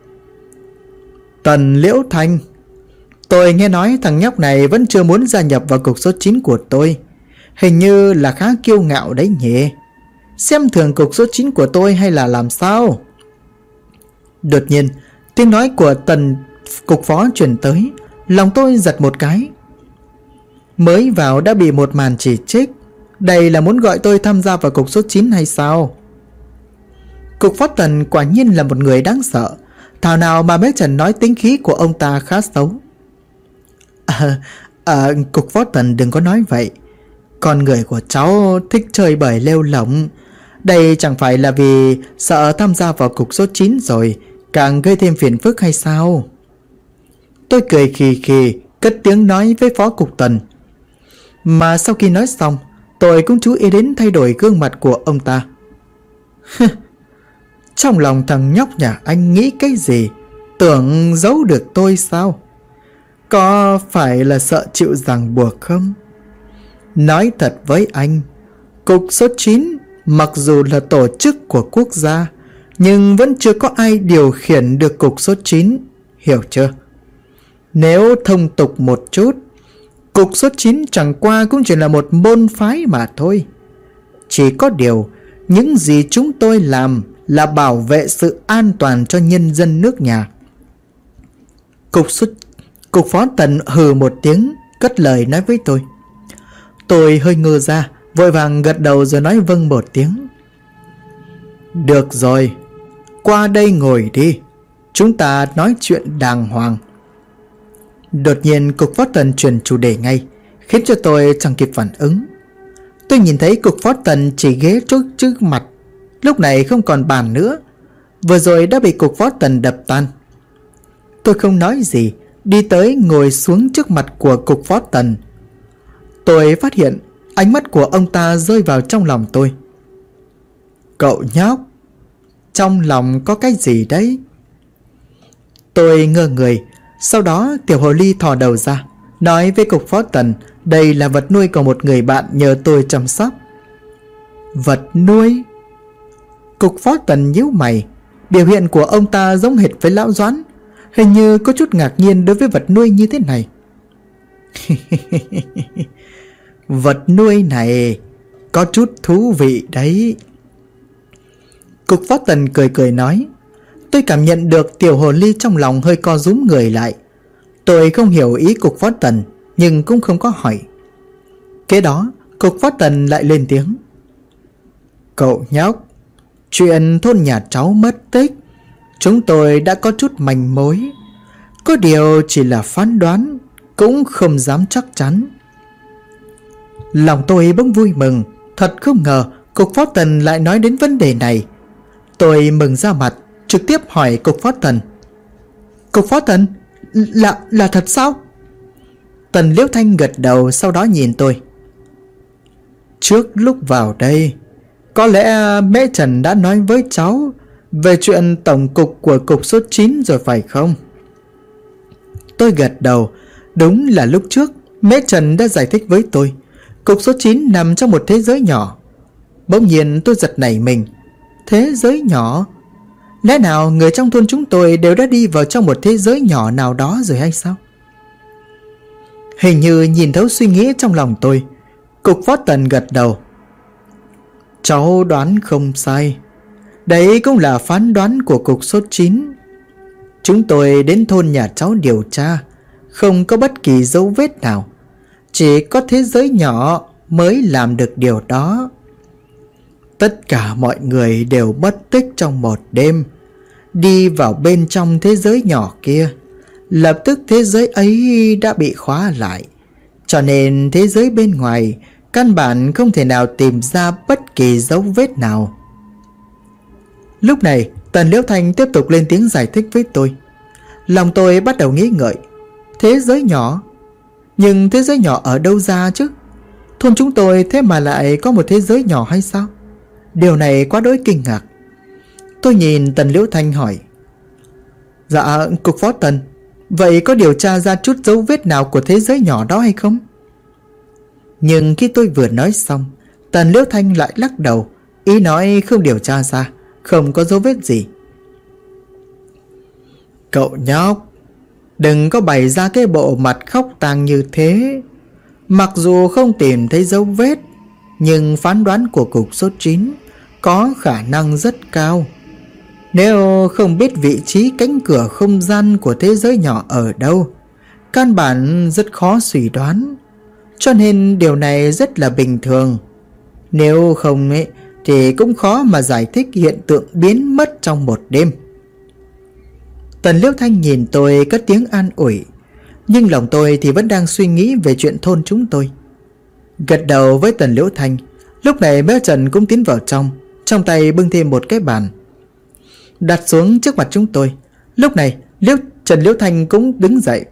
Tần Liễu Thanh. Tôi nghe nói thằng nhóc này vẫn chưa muốn gia nhập vào cục số 9 của tôi. Hình như là khá kiêu ngạo đấy nhỉ. Xem thường cục số 9 của tôi hay là làm sao? Đột nhiên tiếng nói của Tần cục phó truyền tới. Lòng tôi giật một cái. Mới vào đã bị một màn chỉ trích. Đây là muốn gọi tôi tham gia vào cục số 9 hay sao? Cục phó Tần quả nhiên là một người đáng sợ. Thảo nào mà bé Trần nói tính khí của ông ta khá xấu. Cục phó Tần đừng có nói vậy. Con người của cháu thích chơi bời lêu lỏng. Đây chẳng phải là vì sợ tham gia vào cục số 9 rồi càng gây thêm phiền phức hay sao? Tôi cười khì khì, cất tiếng nói với phó cục Tần. Mà sau khi nói xong, tôi cũng chú ý đến thay đổi gương mặt của ông ta. Trong lòng thằng nhóc nhà anh nghĩ cái gì? Tưởng giấu được tôi sao? Có phải là sợ chịu ràng buộc không? Nói thật với anh, cục số 9 mặc dù là tổ chức của quốc gia, nhưng vẫn chưa có ai điều khiển được cục số 9, hiểu chưa? Nếu thông tục một chút, cục số 9 chẳng qua cũng chỉ là một môn phái mà thôi. Chỉ có điều, những gì chúng tôi làm là bảo vệ sự an toàn cho nhân dân nước nhà. Cục phó Tần hừ một tiếng, cất lời nói với tôi. Tôi hơi ngơ ra, vội vàng gật đầu rồi nói vâng một tiếng. Được rồi, qua đây ngồi đi, chúng ta nói chuyện đàng hoàng. Đột nhiên cục phó Tần chuyển chủ đề ngay, khiến cho tôi chẳng kịp phản ứng. Tôi nhìn thấy cục phó Tần chỉ ghế trước mặt, lúc này không còn bàn nữa. Vừa rồi đã bị cục phó Tần đập tan. Tôi không nói gì, đi tới ngồi xuống trước mặt của cục phó Tần. Tôi phát hiện ánh mắt của ông ta rơi vào trong lòng tôi. Cậu nhóc, trong lòng có cái gì đấy? Tôi ngơ người. Sau đó tiểu hồ ly thò đầu ra, nói với cục phó Tần đây là vật nuôi của một người bạn nhờ tôi chăm sóc. Vật nuôi? Cục phó Tần nhíu mày. Biểu hiện của ông ta giống hệt với lão Doãn, hình như có chút ngạc nhiên đối với vật nuôi như thế này. Vật nuôi này có chút thú vị đấy. Cục phó Tần cười cười nói. Tôi cảm nhận được tiểu hồ ly trong lòng hơi co rúm người lại. Tôi không hiểu ý cục phó Tần, nhưng cũng không có hỏi. Kế đó cục phó Tần lại lên tiếng. Cậu nhóc, chuyện thôn nhà cháu mất tích, chúng tôi đã có chút manh mối. Có điều chỉ là phán đoán, cũng không dám chắc chắn. Lòng tôi bỗng vui mừng. Thật không ngờ cục phó Tần lại nói đến vấn đề này. Tôi mừng ra mặt, trực tiếp hỏi cục phó Tần. Cục phó Tần, là thật sao? Tần Liễu Thanh gật đầu, sau đó nhìn tôi. Trước lúc vào đây, có lẽ mẹ Trần đã nói với cháu về chuyện tổng cục của cục số 9 rồi phải không? Tôi gật đầu. Đúng là lúc trước mẹ Trần đã giải thích với tôi cục số 9 nằm trong một thế giới nhỏ. Bỗng nhiên tôi giật nảy mình. Thế giới nhỏ? Lẽ nào người trong thôn chúng tôi đều đã đi vào trong một thế giới nhỏ nào đó rồi hay sao? Hình như nhìn thấu suy nghĩ trong lòng tôi. Cục phó Tần gật đầu. Cháu đoán không sai. Đấy cũng là phán đoán của cục số 9. Chúng tôi đến thôn nhà cháu điều tra, không có bất kỳ dấu vết nào. Chỉ có thế giới nhỏ mới làm được điều đó. Tất cả mọi người đều mất tích trong một đêm. Đi vào bên trong thế giới nhỏ kia, lập tức thế giới ấy đã bị khóa lại. Cho nên thế giới bên ngoài căn bản không thể nào tìm ra bất kỳ dấu vết nào. Lúc này Tần Liễu Thanh tiếp tục lên tiếng giải thích với tôi. Lòng tôi bắt đầu nghĩ ngợi. Thế giới nhỏ? Nhưng thế giới nhỏ ở đâu ra chứ? Thôn chúng tôi thế mà lại có một thế giới nhỏ hay sao? Điều này quá đỗi kinh ngạc. Tôi nhìn Tần Liễu Thanh hỏi: Dạ, cục phó Tần, vậy có điều tra ra chút dấu vết nào của thế giới nhỏ đó hay không? Nhưng khi tôi vừa nói xong, Tần Liễu Thanh lại lắc đầu, ý nói không điều tra ra, không có dấu vết gì. Cậu nhóc, đừng có bày ra cái bộ mặt khóc tang như thế. Mặc dù không tìm thấy dấu vết, nhưng phán đoán của cục số 9 có khả năng rất cao. Nếu không biết vị trí cánh cửa không gian của thế giới nhỏ ở đâu, căn bản rất khó suy đoán. Cho nên điều này rất là bình thường. Nếu không ấy, thì cũng khó mà giải thích hiện tượng biến mất trong một đêm. Tần Liễu Thanh nhìn tôi cất tiếng an ủi, nhưng lòng tôi thì vẫn đang suy nghĩ về chuyện thôn chúng tôi. Gật đầu với Tần Liễu Thanh. Lúc này Mễ Trần cũng tiến vào trong tay bưng thêm một cái bàn, đặt xuống trước mặt chúng tôi. Lúc này Trần Liễu Thanh cũng đứng dậy.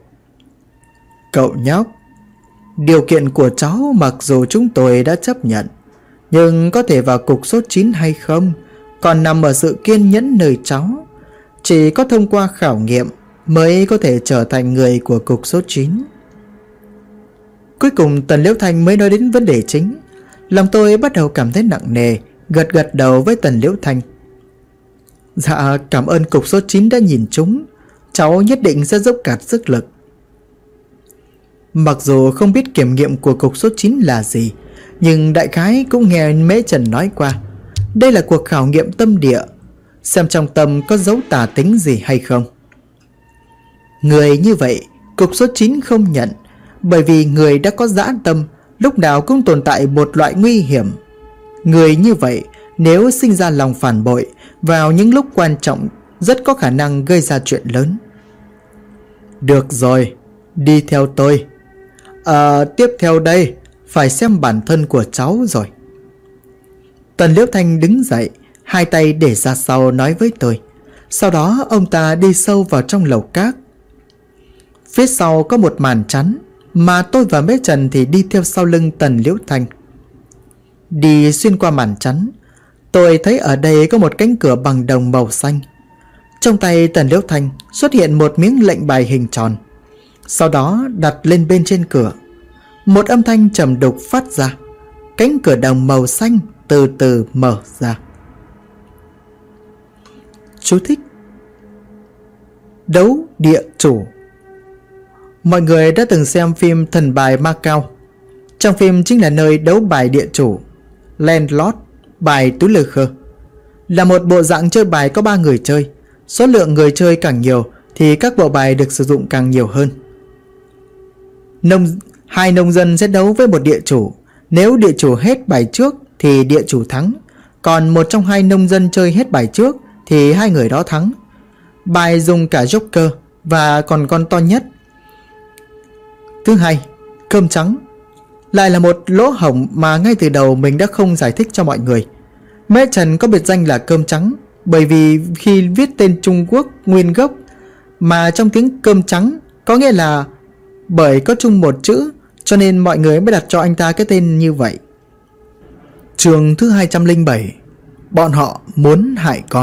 Cậu nhóc, điều kiện của cháu mặc dù chúng tôi đã chấp nhận, nhưng có thể vào cục số 9 hay không còn nằm ở sự kiên nhẫn nơi cháu. Chỉ có thông qua khảo nghiệm mới có thể trở thành người của cục số 9. Cuối cùng Tần Liễu Thanh mới nói đến vấn đề chính. Lòng tôi bắt đầu cảm thấy nặng nề, gật đầu với Tần Liễu Thanh. Dạ, cảm ơn cục số 9 đã nhìn chúng. Cháu nhất định sẽ dốc cả sức lực. Mặc dù không biết kiểm nghiệm của cục số 9 là gì, nhưng đại khái cũng nghe Mễ Trần nói qua. Đây là cuộc khảo nghiệm tâm địa, xem trong tâm có dấu tà tính gì hay không. Người như vậy cục số 9 không nhận, bởi vì người đã có dã tâm, lúc nào cũng tồn tại một loại nguy hiểm. Người như vậy nếu sinh ra lòng phản bội vào những lúc quan trọng, rất có khả năng gây ra chuyện lớn. Được rồi, đi theo tôi. Tiếp theo đây phải xem bản thân của cháu rồi. Tần Liễu Thanh đứng dậy, hai tay để ra sau nói với tôi. Sau đó ông ta đi sâu vào trong lầu các. Phía sau có một màn chắn, mà tôi và Mễ Trần thì đi theo sau lưng Tần Liễu Thanh. Đi xuyên qua màn chắn, tôi thấy ở đây có một cánh cửa bằng đồng màu xanh. Trong tay Tần Liễu Thanh xuất hiện một miếng lệnh bài hình tròn, sau đó đặt lên bên trên cửa. Một âm thanh trầm đục phát ra. Cánh cửa đồng màu xanh từ từ mở ra. Chú thích: đấu địa chủ. Mọi người đã từng xem phim Thần bài Macao. Trong phim chính là nơi đấu bài địa chủ, Landlord, bài túi lư khơ. Là một bộ dạng chơi bài có 3 người chơi. Số lượng người chơi càng nhiều thì các bộ bài được sử dụng càng nhiều hơn. Hai nông dân sẽ đấu với một địa chủ. Nếu địa chủ hết bài trước thì địa chủ thắng, còn một trong hai nông dân chơi hết bài trước thì hai người đó thắng. Bài dùng cả Joker và còn con to nhất. Thứ hai, cơm trắng. Lại là một lỗ hổng mà ngay từ đầu mình đã không giải thích cho mọi người. Mễ Trần có biệt danh là cơm trắng bởi vì khi viết tên Trung Quốc nguyên gốc mà trong tiếng cơm trắng có nghĩa là bởi có chung một chữ, cho nên mọi người mới đặt cho anh ta cái tên như vậy. Chương thứ 207. Bọn họ muốn hại con.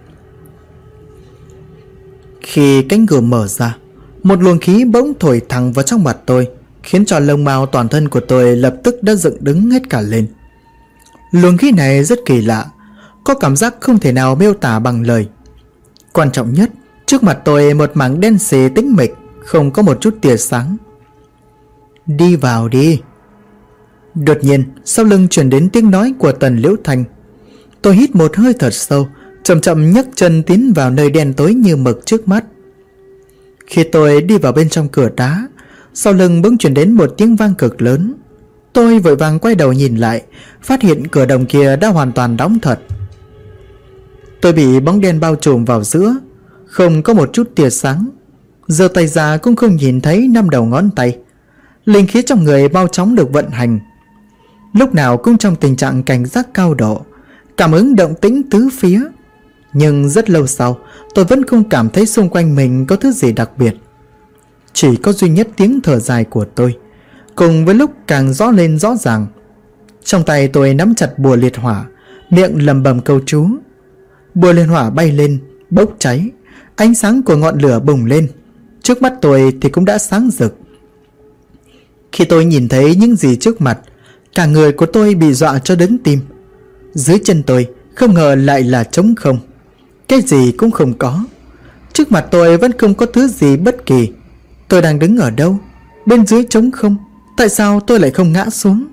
Khi cánh cửa mở ra, một luồng khí bỗng thổi thẳng vào trong mặt tôi, khiến cho lông mao toàn thân của tôi lập tức đã dựng đứng hết cả lên. Luồng khí này rất kỳ lạ, có cảm giác không thể nào miêu tả bằng lời. Quan trọng nhất, trước mặt tôi một mảng đen xì tĩnh mịch, không có một chút tia sáng. Đi vào đi. Đột nhiên sau lưng truyền đến tiếng nói của Tần Liễu Thanh. Tôi hít một hơi thật sâu, chậm chậm nhấc chân tiến vào nơi đen tối như mực trước mắt. Khi tôi đi vào bên trong cửa đá, sau lưng bỗng truyền đến một tiếng vang cực lớn. Tôi vội vàng quay đầu nhìn lại, phát hiện cửa đồng kia đã hoàn toàn đóng thật. Tôi bị bóng đen bao trùm vào giữa, không có một chút tia sáng. Giơ tay ra cũng không nhìn thấy 5 đầu ngón tay. Linh khí trong người mau chóng được vận hành, lúc nào cũng trong tình trạng cảnh giác cao độ, cảm ứng động tĩnh tứ phía. Nhưng rất lâu sau, tôi vẫn không cảm thấy xung quanh mình có thứ gì đặc biệt. Chỉ có duy nhất tiếng thở dài của tôi, cùng với lúc càng rõ lên rõ ràng. Trong tay tôi nắm chặt bùa liệt hỏa, miệng lẩm bẩm câu chú. Bùa liệt hỏa bay lên, bốc cháy. Ánh sáng của ngọn lửa bùng lên. Trước mắt tôi thì cũng đã sáng rực. Khi tôi nhìn thấy những gì trước mặt, cả người của tôi bị dọa cho đến tim. Dưới chân tôi không ngờ lại là trống không. Cái gì cũng không có. Trước mặt tôi vẫn không có thứ gì bất kỳ. Tôi đang đứng ở đâu? Bên dưới trống không. Tại sao tôi lại không ngã xuống?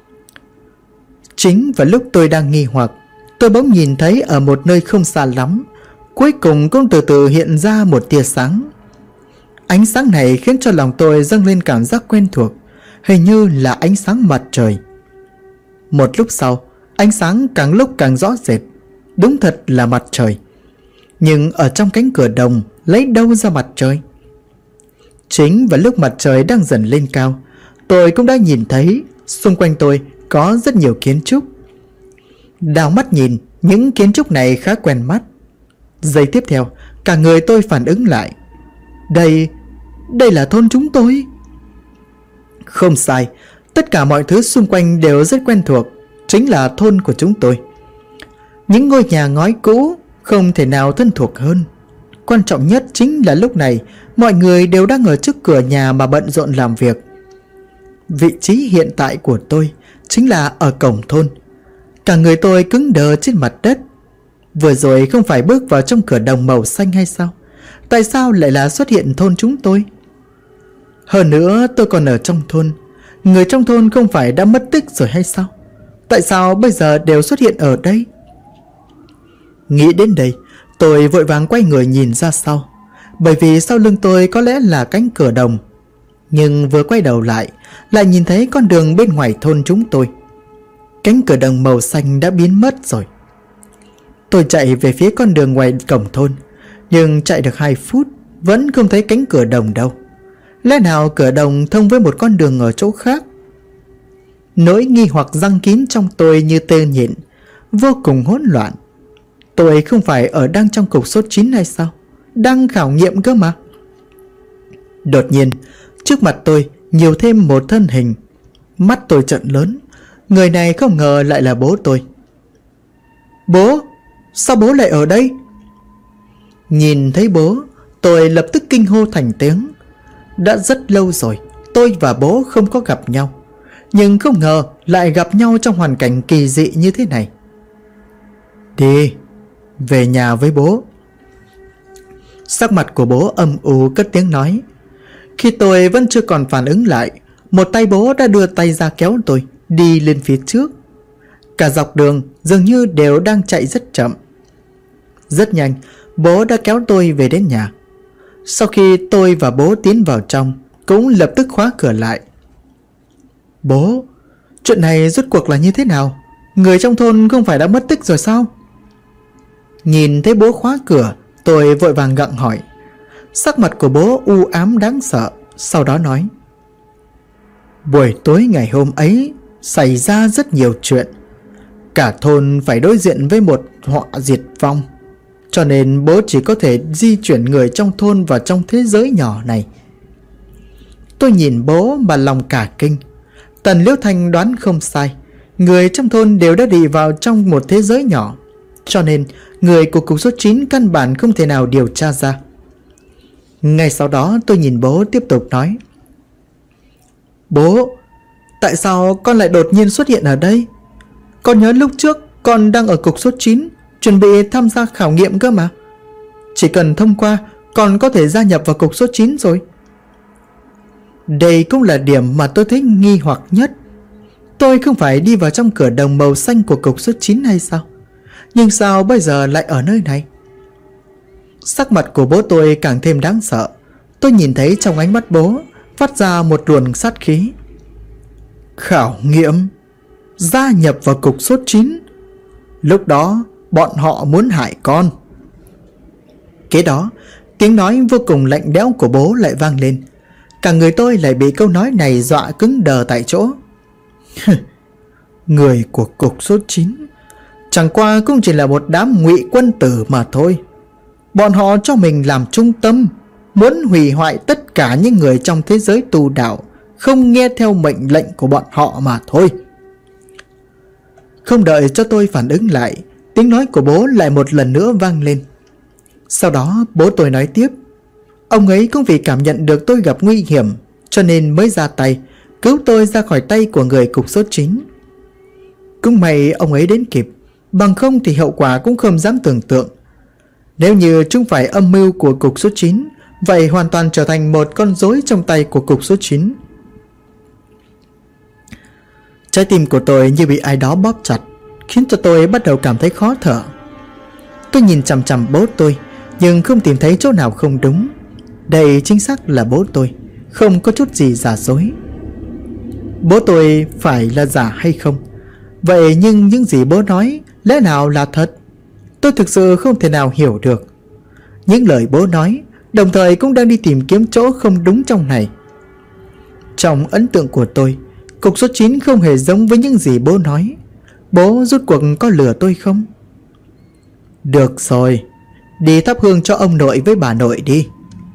Chính vào lúc tôi đang nghi hoặc, tôi bỗng nhìn thấy ở một nơi không xa lắm, cuối cùng cũng từ từ hiện ra một tia sáng. Ánh sáng này khiến cho lòng tôi dâng lên cảm giác quen thuộc, hình như là ánh sáng mặt trời. Một lúc sau, ánh sáng càng lúc càng rõ rệt. Đúng thật là mặt trời. Nhưng ở trong cánh cửa đồng lấy đâu ra mặt trời? Chính vào lúc mặt trời đang dần lên cao, tôi cũng đã nhìn thấy xung quanh tôi có rất nhiều kiến trúc. Đào mắt nhìn, những kiến trúc này khá quen mắt. Giây tiếp theo, cả người tôi phản ứng lại. Đây là thôn chúng tôi. Không sai, tất cả mọi thứ xung quanh đều rất quen thuộc. Chính là thôn của chúng tôi. Những ngôi nhà ngói cũ không thể nào thân thuộc hơn. Quan trọng nhất chính là lúc này mọi người đều đang ở trước cửa nhà mà bận rộn làm việc. Vị trí hiện tại của tôi chính là ở cổng thôn. Cả người tôi cứng đờ trên mặt đất. Vừa rồi không phải bước vào trong cửa đồng màu xanh hay sao? Tại sao lại là xuất hiện thôn chúng tôi? Hơn nữa tôi còn ở trong thôn. Người trong thôn không phải đã mất tích rồi hay sao? Tại sao bây giờ đều xuất hiện ở đây? Nghĩ đến đây, tôi vội vàng quay người nhìn ra sau. Bởi vì sau lưng tôi có lẽ là cánh cửa đồng. Nhưng vừa quay đầu lại nhìn thấy con đường bên ngoài thôn chúng tôi. Cánh cửa đồng màu xanh đã biến mất rồi. Tôi chạy về phía con đường ngoài cổng thôn. Nhưng chạy được 2 phút vẫn không thấy cánh cửa đồng đâu. Lẽ nào cửa đồng thông với một con đường ở chỗ khác? Nỗi nghi hoặc giăng kín trong tôi như tơ nhện, vô cùng hỗn loạn. Tôi không phải đang trong cục sốt 9 hay sao? Đang khảo nghiệm cơ mà. Đột nhiên, trước mặt tôi nhiều thêm một thân hình. Mắt tôi trợn lớn. Người này không ngờ lại là bố tôi. Bố? Sao bố lại ở đây? Nhìn thấy bố, tôi lập tức kinh hô thành tiếng. Đã rất lâu rồi tôi và bố không có gặp nhau. Nhưng không ngờ lại gặp nhau trong hoàn cảnh kỳ dị như thế này. Đi, về nhà với bố. Sắc mặt của bố âm u cất tiếng nói. Khi tôi vẫn chưa còn phản ứng lại, một tay bố đã đưa tay ra kéo tôi đi lên phía trước. Cả dọc đường dường như đều đang chạy rất chậm. Rất nhanh, bố đã kéo tôi về đến nhà. Sau khi tôi và bố tiến vào trong, cũng lập tức khóa cửa lại. Bố, chuyện này rốt cuộc là như thế nào? Người trong thôn không phải đã mất tích rồi sao? Nhìn thấy bố khóa cửa, tôi vội vàng gặng hỏi. Sắc mặt của bố u ám đáng sợ. Sau đó nói. Buổi tối ngày hôm ấy xảy ra rất nhiều chuyện. Cả thôn phải đối diện với một họa diệt vong. Cho nên bố chỉ có thể di chuyển người trong thôn vào trong thế giới nhỏ này. Tôi nhìn bố mà lòng cả kinh. Tần Liễu Thanh đoán không sai. Người trong thôn đều đã đi vào trong một thế giới nhỏ. Cho nên người của cục số 9 căn bản không thể nào điều tra ra. Ngay sau đó tôi nhìn bố tiếp tục nói. Bố, tại sao con lại đột nhiên xuất hiện ở đây? Con nhớ lúc trước con đang ở cục số 9 chuẩn bị tham gia khảo nghiệm cơ mà. Chỉ cần thông qua con có thể gia nhập vào cục số 9 rồi. Đây cũng là điểm mà tôi thấy nghi hoặc nhất. Tôi không phải đi vào trong cửa đồng màu xanh của cục số 9 hay sao? Nhưng sao bây giờ lại ở nơi này? Sắc mặt của bố tôi càng thêm đáng sợ. Tôi nhìn thấy trong ánh mắt bố phát ra một luồng sát khí. Khảo nghiệm? Gia nhập vào cục số 9? Lúc đó bọn họ muốn hại con. Kế đó, tiếng nói vô cùng lạnh lẽo của bố lại vang lên. Cả người tôi lại bị câu nói này dọa cứng đờ tại chỗ. Người của cục số 9 chẳng qua cũng chỉ là một đám ngụy quân tử mà thôi. Bọn họ cho mình làm trung tâm, muốn hủy hoại tất cả những người trong thế giới tu đạo, không nghe theo mệnh lệnh của bọn họ mà thôi. Không đợi cho tôi phản ứng lại, tiếng nói của bố lại một lần nữa vang lên. Sau đó bố tôi nói tiếp. Ông ấy cũng vì cảm nhận được tôi gặp nguy hiểm cho nên mới ra tay cứu tôi ra khỏi tay của người cục sốt 9. Cũng may ông ấy đến kịp, bằng không thì hậu quả cũng không dám tưởng tượng. Nếu như chúng phải âm mưu của cục số 9, vậy hoàn toàn trở thành một con rối trong tay của cục số 9. Trái tim của tôi như bị ai đó bóp chặt, khiến cho tôi bắt đầu cảm thấy khó thở. Tôi nhìn chằm chằm bố tôi, nhưng không tìm thấy chỗ nào không đúng. Đây chính xác là bố tôi, không có chút gì giả dối. Bố tôi phải là giả hay không? Vậy nhưng những gì bố nói lẽ nào là thật? Tôi thực sự không thể nào hiểu được. Những lời bố nói đồng thời cũng đang đi tìm kiếm chỗ không đúng trong này. Trong ấn tượng của tôi, cục số 9 không hề giống với những gì bố nói. Bố rốt cuộc có lừa tôi không? Được rồi, đi thắp hương cho ông nội với bà nội đi.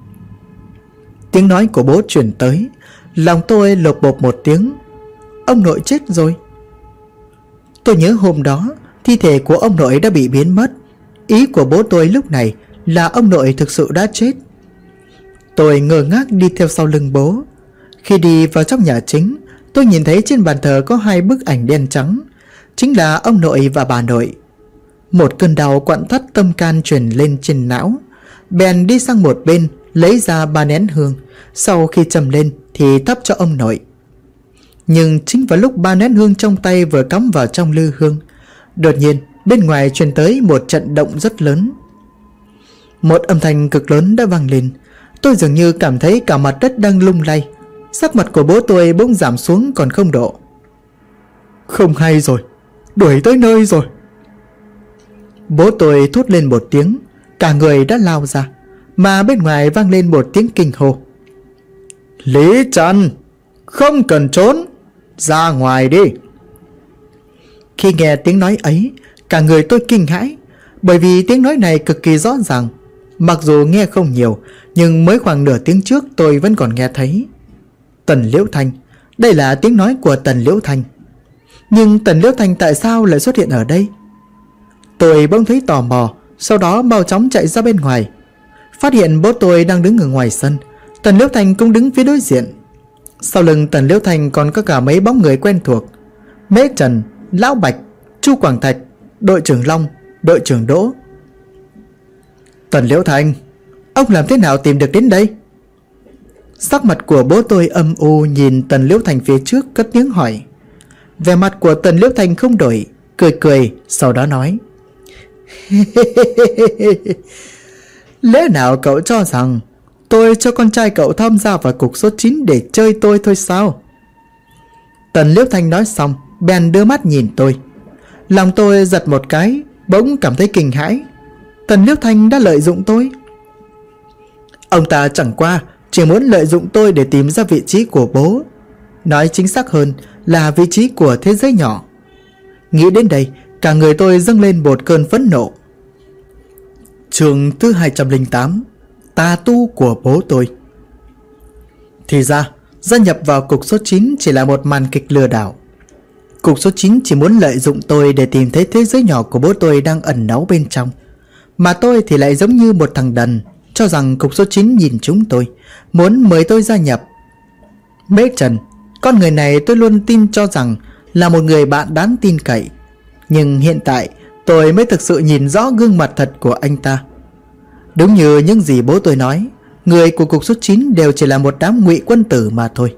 Tiếng nói của bố truyền tới, lòng tôi lột bột một tiếng. Ông nội chết rồi. Tôi nhớ hôm đó thi thể của ông nội đã bị biến mất. Ý của bố tôi lúc này là ông nội thực sự đã chết. Tôi ngơ ngác đi theo sau lưng bố. Khi đi vào trong nhà chính, tôi nhìn thấy trên bàn thờ có hai bức ảnh đen trắng, chính là ông nội và bà nội. Một cơn đau quặn thắt tâm can truyền lên trên não. Bèn đi sang một bên lấy ra 3 nén hương. Sau khi châm lên thì thắp cho ông nội. Nhưng chính vào lúc 3 nén hương trong tay vừa cắm vào trong lư hương, đột nhiên bên ngoài truyền tới một trận động rất lớn. Một âm thanh cực lớn đã vang lên. Tôi dường như cảm thấy cả mặt đất đang lung lay. Sắc mặt của bố tôi bỗng giảm xuống còn không độ. Không hay rồi, đuổi tới nơi rồi. Bố tôi thốt lên một tiếng, cả người đã lao ra, mà bên ngoài vang lên một tiếng kinh hô. Lý Trần, không cần trốn, ra ngoài đi. Khi nghe tiếng nói ấy, cả người tôi kinh hãi, bởi vì tiếng nói này cực kỳ rõ ràng. Mặc dù nghe không nhiều, nhưng mới khoảng nửa tiếng trước tôi vẫn còn nghe thấy. Tần Liễu Thanh, đây là tiếng nói của Tần Liễu Thanh. Nhưng Tần Liễu Thanh tại sao lại xuất hiện ở đây? Tôi bỗng thấy tò mò, sau đó mau chóng chạy ra bên ngoài. Phát hiện bố tôi đang đứng ở ngoài sân, Tần Liễu Thanh cũng đứng phía đối diện. Sau lưng Tần Liễu Thanh còn có cả mấy bóng người quen thuộc: Mễ Trần, Lão Bạch, Chu Quảng Thạch, đội trưởng Long, đội trưởng Đỗ. Tần Liễu Thanh, ông làm thế nào tìm được đến đây? Sắc mặt của bố tôi âm u nhìn Tần Liễu Thanh phía trước, cất tiếng hỏi. Vẻ mặt của Tần Liễu Thanh không đổi, cười cười, sau đó nói. Lẽ nào cậu cho rằng tôi cho con trai cậu tham gia vào cục số 9 để chơi tôi thôi sao? Tần Liễu Thanh nói xong bèn đưa mắt nhìn tôi. Lòng tôi giật một cái, bỗng cảm thấy kinh hãi. Tần Liễu Thanh đã lợi dụng tôi. Ông ta chẳng qua chỉ muốn lợi dụng tôi để tìm ra vị trí của bố, nói chính xác hơn là vị trí của thế giới nhỏ. Nghĩ đến đây, cả người tôi dâng lên một cơn phẫn nộ. Chương thứ 208, tà tu của bố tôi. Thì ra, gia nhập vào cục số 9 chỉ là một màn kịch lừa đảo. Cục số 9 chỉ muốn lợi dụng tôi để tìm thấy thế giới nhỏ của bố tôi đang ẩn náu bên trong. Mà tôi thì lại giống như một thằng đần, cho rằng cục số 9 nhìn chúng tôi, muốn mời tôi gia nhập. Mễ Trần, con người này tôi luôn tin cho rằng là một người bạn đáng tin cậy. Nhưng hiện tại tôi mới thực sự nhìn rõ gương mặt thật của anh ta. Đúng như những gì bố tôi nói, người của cục số 9 đều chỉ là một đám ngụy quân tử mà thôi.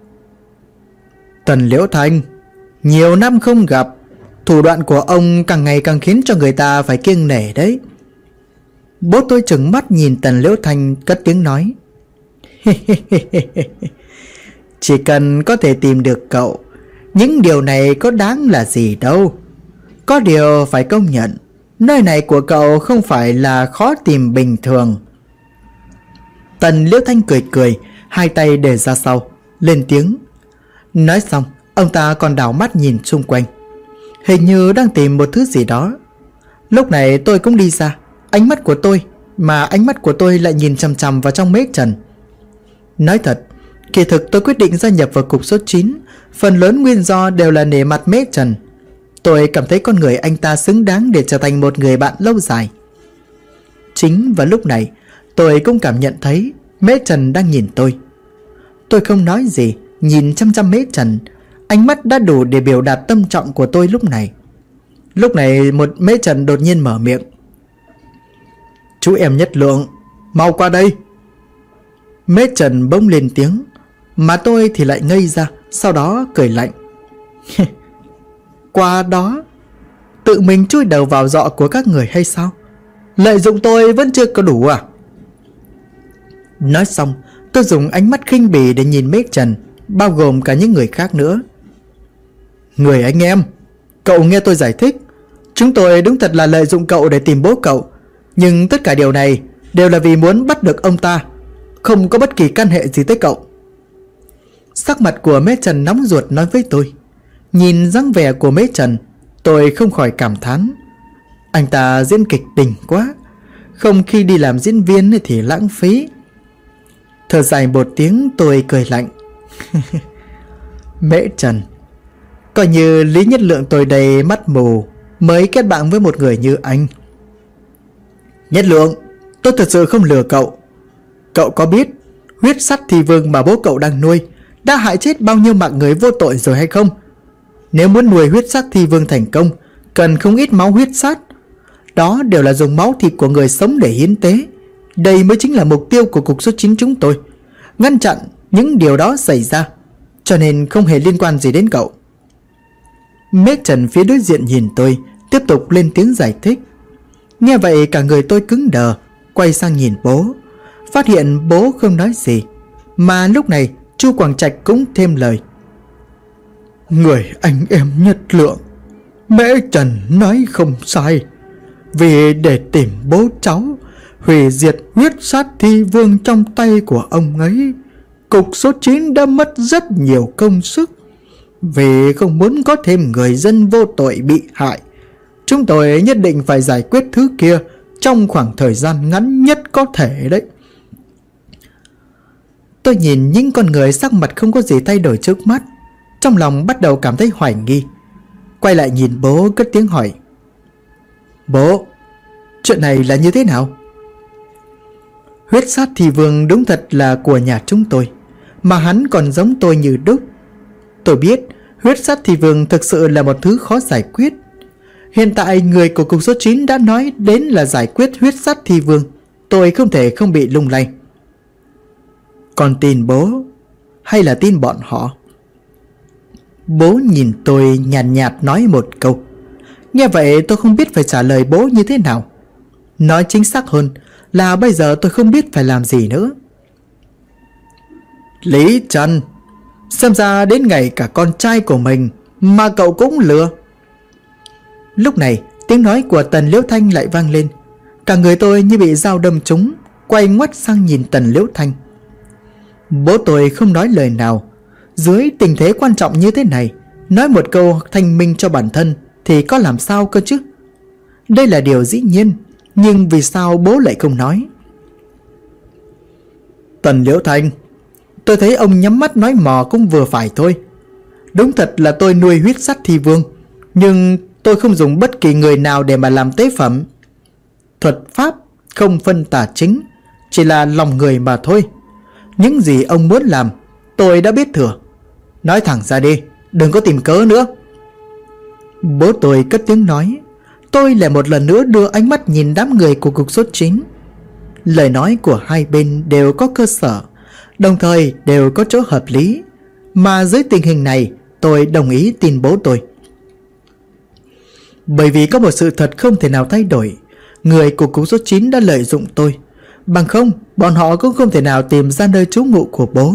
Tần Liễu Thanh, nhiều năm không gặp, thủ đoạn của ông càng ngày càng khiến cho người ta phải kiêng nể đấy. Bố tôi trừng mắt nhìn Tần Liễu Thanh, cất tiếng nói. Chỉ cần có thể tìm được cậu, những điều này có đáng là gì đâu. Có điều phải công nhận, nơi này của cậu không phải là khó tìm bình thường. Tần Liễu Thanh cười cười, hai tay để ra sau, lên tiếng. Nói xong, ông ta còn đảo mắt nhìn xung quanh, hình như đang tìm một thứ gì đó. Lúc này tôi cũng đi ra, ánh mắt của tôi lại nhìn chằm chằm vào trong Mễ Trần. Nói thật, Kỳ thực tôi quyết định gia nhập vào cục số 9, phần lớn nguyên do đều là nể mặt Mễ Trần. Tôi cảm thấy con người anh ta xứng đáng để trở thành một người bạn lâu dài. Chính vào lúc này, tôi cũng cảm nhận thấy Mễ Trần đang nhìn tôi. Tôi không nói gì, nhìn chăm chăm Mễ Trần. Ánh mắt đã đủ để biểu đạt tâm trạng của tôi lúc này. Lúc này một Mễ Trần đột nhiên mở miệng. Chú em Nhất Lượng, mau qua đây. Mễ Trần bỗng lên tiếng, mà tôi thì lại ngây ra, sau đó cười lạnh. Qua đó? Tự mình chui đầu vào giọ của các người hay sao? Lợi dụng tôi vẫn chưa có đủ à? Nói xong, tôi dùng ánh mắt khinh bỉ để nhìn Mễ Trần, bao gồm cả những người khác nữa. Người anh em, cậu nghe tôi giải thích. Chúng tôi đúng thật là lợi dụng cậu để tìm bố cậu, nhưng tất cả điều này đều là vì muốn bắt được ông ta, không có bất kỳ can hệ gì tới cậu. Sắc mặt của Mễ Trần nóng ruột nói với tôi. Nhìn dáng vẻ của Mễ Trần, tôi không khỏi cảm thán. Anh ta diễn kịch đỉnh quá, không khi đi làm diễn viên thì lãng phí. Thở dài một tiếng, tôi cười lạnh. Mễ Trần, coi như Lý Nhất Lượng tôi đầy mắt mù mới kết bạn với một người như anh. Nhất Lượng, tôi thật sự không lừa cậu. Cậu có biết huyết sắt thi vương mà bố cậu đang nuôi đã hại chết bao nhiêu mạng người vô tội rồi hay không? Nếu muốn nuôi huyết sắt thi vương thành công, cần không ít máu huyết sắt. Đó đều là dùng máu thịt của người sống để hiến tế. Đây mới chính là mục tiêu của cục số 9 chúng tôi, ngăn chặn những điều đó xảy ra, cho nên không hề liên quan gì đến cậu. Mễ Trần phía đối diện nhìn tôi, tiếp tục lên tiếng giải thích. Nghe vậy cả người tôi cứng đờ, quay sang nhìn bố, phát hiện bố không nói gì. Mà lúc này Chu Quảng Trạch cũng thêm lời. Người anh em Nhất Lượng, Mễ Trần nói không sai. Vì để tìm bố cháu, hủy diệt huyết sát thi vương trong tay của ông ấy, cục số 9 đã mất rất nhiều công sức. Vì không muốn có thêm người dân vô tội bị hại, chúng tôi nhất định phải giải quyết thứ kia trong khoảng thời gian ngắn nhất có thể đấy. Tôi nhìn những con người sắc mặt không có gì thay đổi trước mắt, trong lòng bắt đầu cảm thấy hoài nghi. Quay lại nhìn bố cất tiếng hỏi. Bố, chuyện này là như thế nào? Huyết sát thi vương đúng thật là của nhà chúng tôi, mà hắn còn giống tôi như đúc. Tôi biết huyết sát thi vương thực sự là một thứ khó giải quyết. Hiện tại người của cục số 9 đã nói đến là giải quyết huyết sát thi vương, tôi không thể không bị lung lay. Còn tin bố hay là tin bọn họ? Bố nhìn tôi nhàn nhạt nói một câu. Nghe vậy tôi không biết phải trả lời bố như thế nào. Nói chính xác hơn là bây giờ tôi không biết phải làm gì nữa. Lý Trần, xem ra đến ngày cả con trai của mình mà cậu cũng lừa. Lúc này tiếng nói của Tần Liễu Thanh lại vang lên. Cả người tôi như bị dao đâm trúng, quay ngoắt sang nhìn Tần Liễu Thanh. Bố tôi không nói lời nào. Dưới tình thế quan trọng như thế này, nói một câu thanh minh cho bản thân thì có làm sao cơ chứ? Đây là điều dĩ nhiên, nhưng vì sao bố lại không nói? Tần Liễu Thanh, tôi thấy ông nhắm mắt nói mò cũng vừa phải thôi. Đúng thật là tôi nuôi huyết sắt thi vương, nhưng tôi không dùng bất kỳ người nào để mà làm tế phẩm. Thuật pháp không phân tà chính, chỉ là lòng người mà thôi. Những gì ông muốn làm tôi đã biết thừa. Nói thẳng ra đi, đừng có tìm cớ nữa. Bố tôi cất tiếng nói. Tôi lại một lần nữa đưa ánh mắt nhìn đám người của cục số 9. Lời nói của hai bên đều có cơ sở, đồng thời đều có chỗ hợp lý. Mà dưới tình hình này tôi đồng ý tin bố tôi. Bởi vì có một sự thật không thể nào thay đổi. Người của cục số 9 đã lợi dụng tôi, bằng không bọn họ cũng không thể nào tìm ra nơi trú ngụ của bố.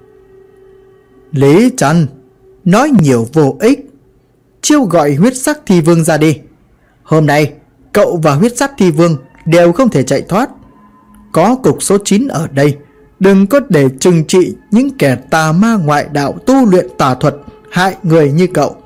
Lý Trần, nói nhiều vô ích. Chiêu gọi huyết sắc thi vương ra đi. Hôm nay cậu và huyết sắc thi vương đều không thể chạy thoát. Có cục số 9 ở đây, đừng có để trừng trị những kẻ tà ma ngoại đạo tu luyện tà thuật hại người như cậu.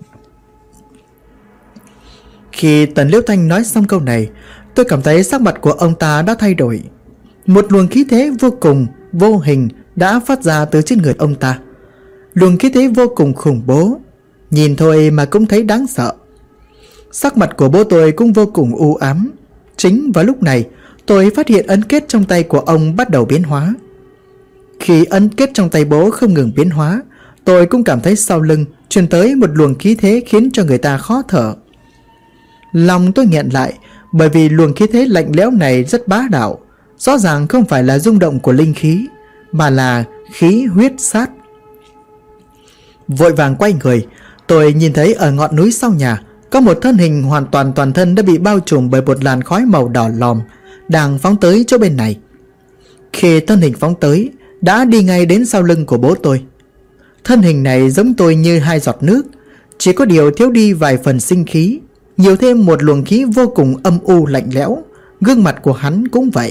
Khi Tần Liễu Thanh nói xong câu này, tôi cảm thấy sắc mặt của ông ta đã thay đổi. Một luồng khí thế vô cùng vô hình đã phát ra từ trên người ông ta. Luồng khí thế vô cùng khủng bố, nhìn thôi mà cũng thấy đáng sợ. Sắc mặt của bố tôi cũng vô cùng u ám. Chính vào lúc này, tôi phát hiện ấn kết trong tay của ông bắt đầu biến hóa. Khi ấn kết trong tay bố không ngừng biến hóa, tôi cũng cảm thấy sau lưng truyền tới một luồng khí thế khiến cho người ta khó thở. Lòng tôi nghẹn lại, bởi vì luồng khí thế lạnh lẽo này rất bá đạo. Rõ ràng không phải là rung động của linh khí, mà là khí huyết sát. Vội vàng quay người, tôi nhìn thấy ở ngọn núi sau nhà có một thân hình hoàn toàn toàn thân đã bị bao trùm bởi một làn khói màu đỏ lòm, đang phóng tới chỗ bên này. Khi thân hình phóng tới, đã đi ngay đến sau lưng của bố tôi. Thân hình này giống tôi như hai giọt nước, chỉ có điều thiếu đi vài phần sinh khí, nhiều thêm một luồng khí vô cùng âm u lạnh lẽo. Gương mặt của hắn cũng vậy.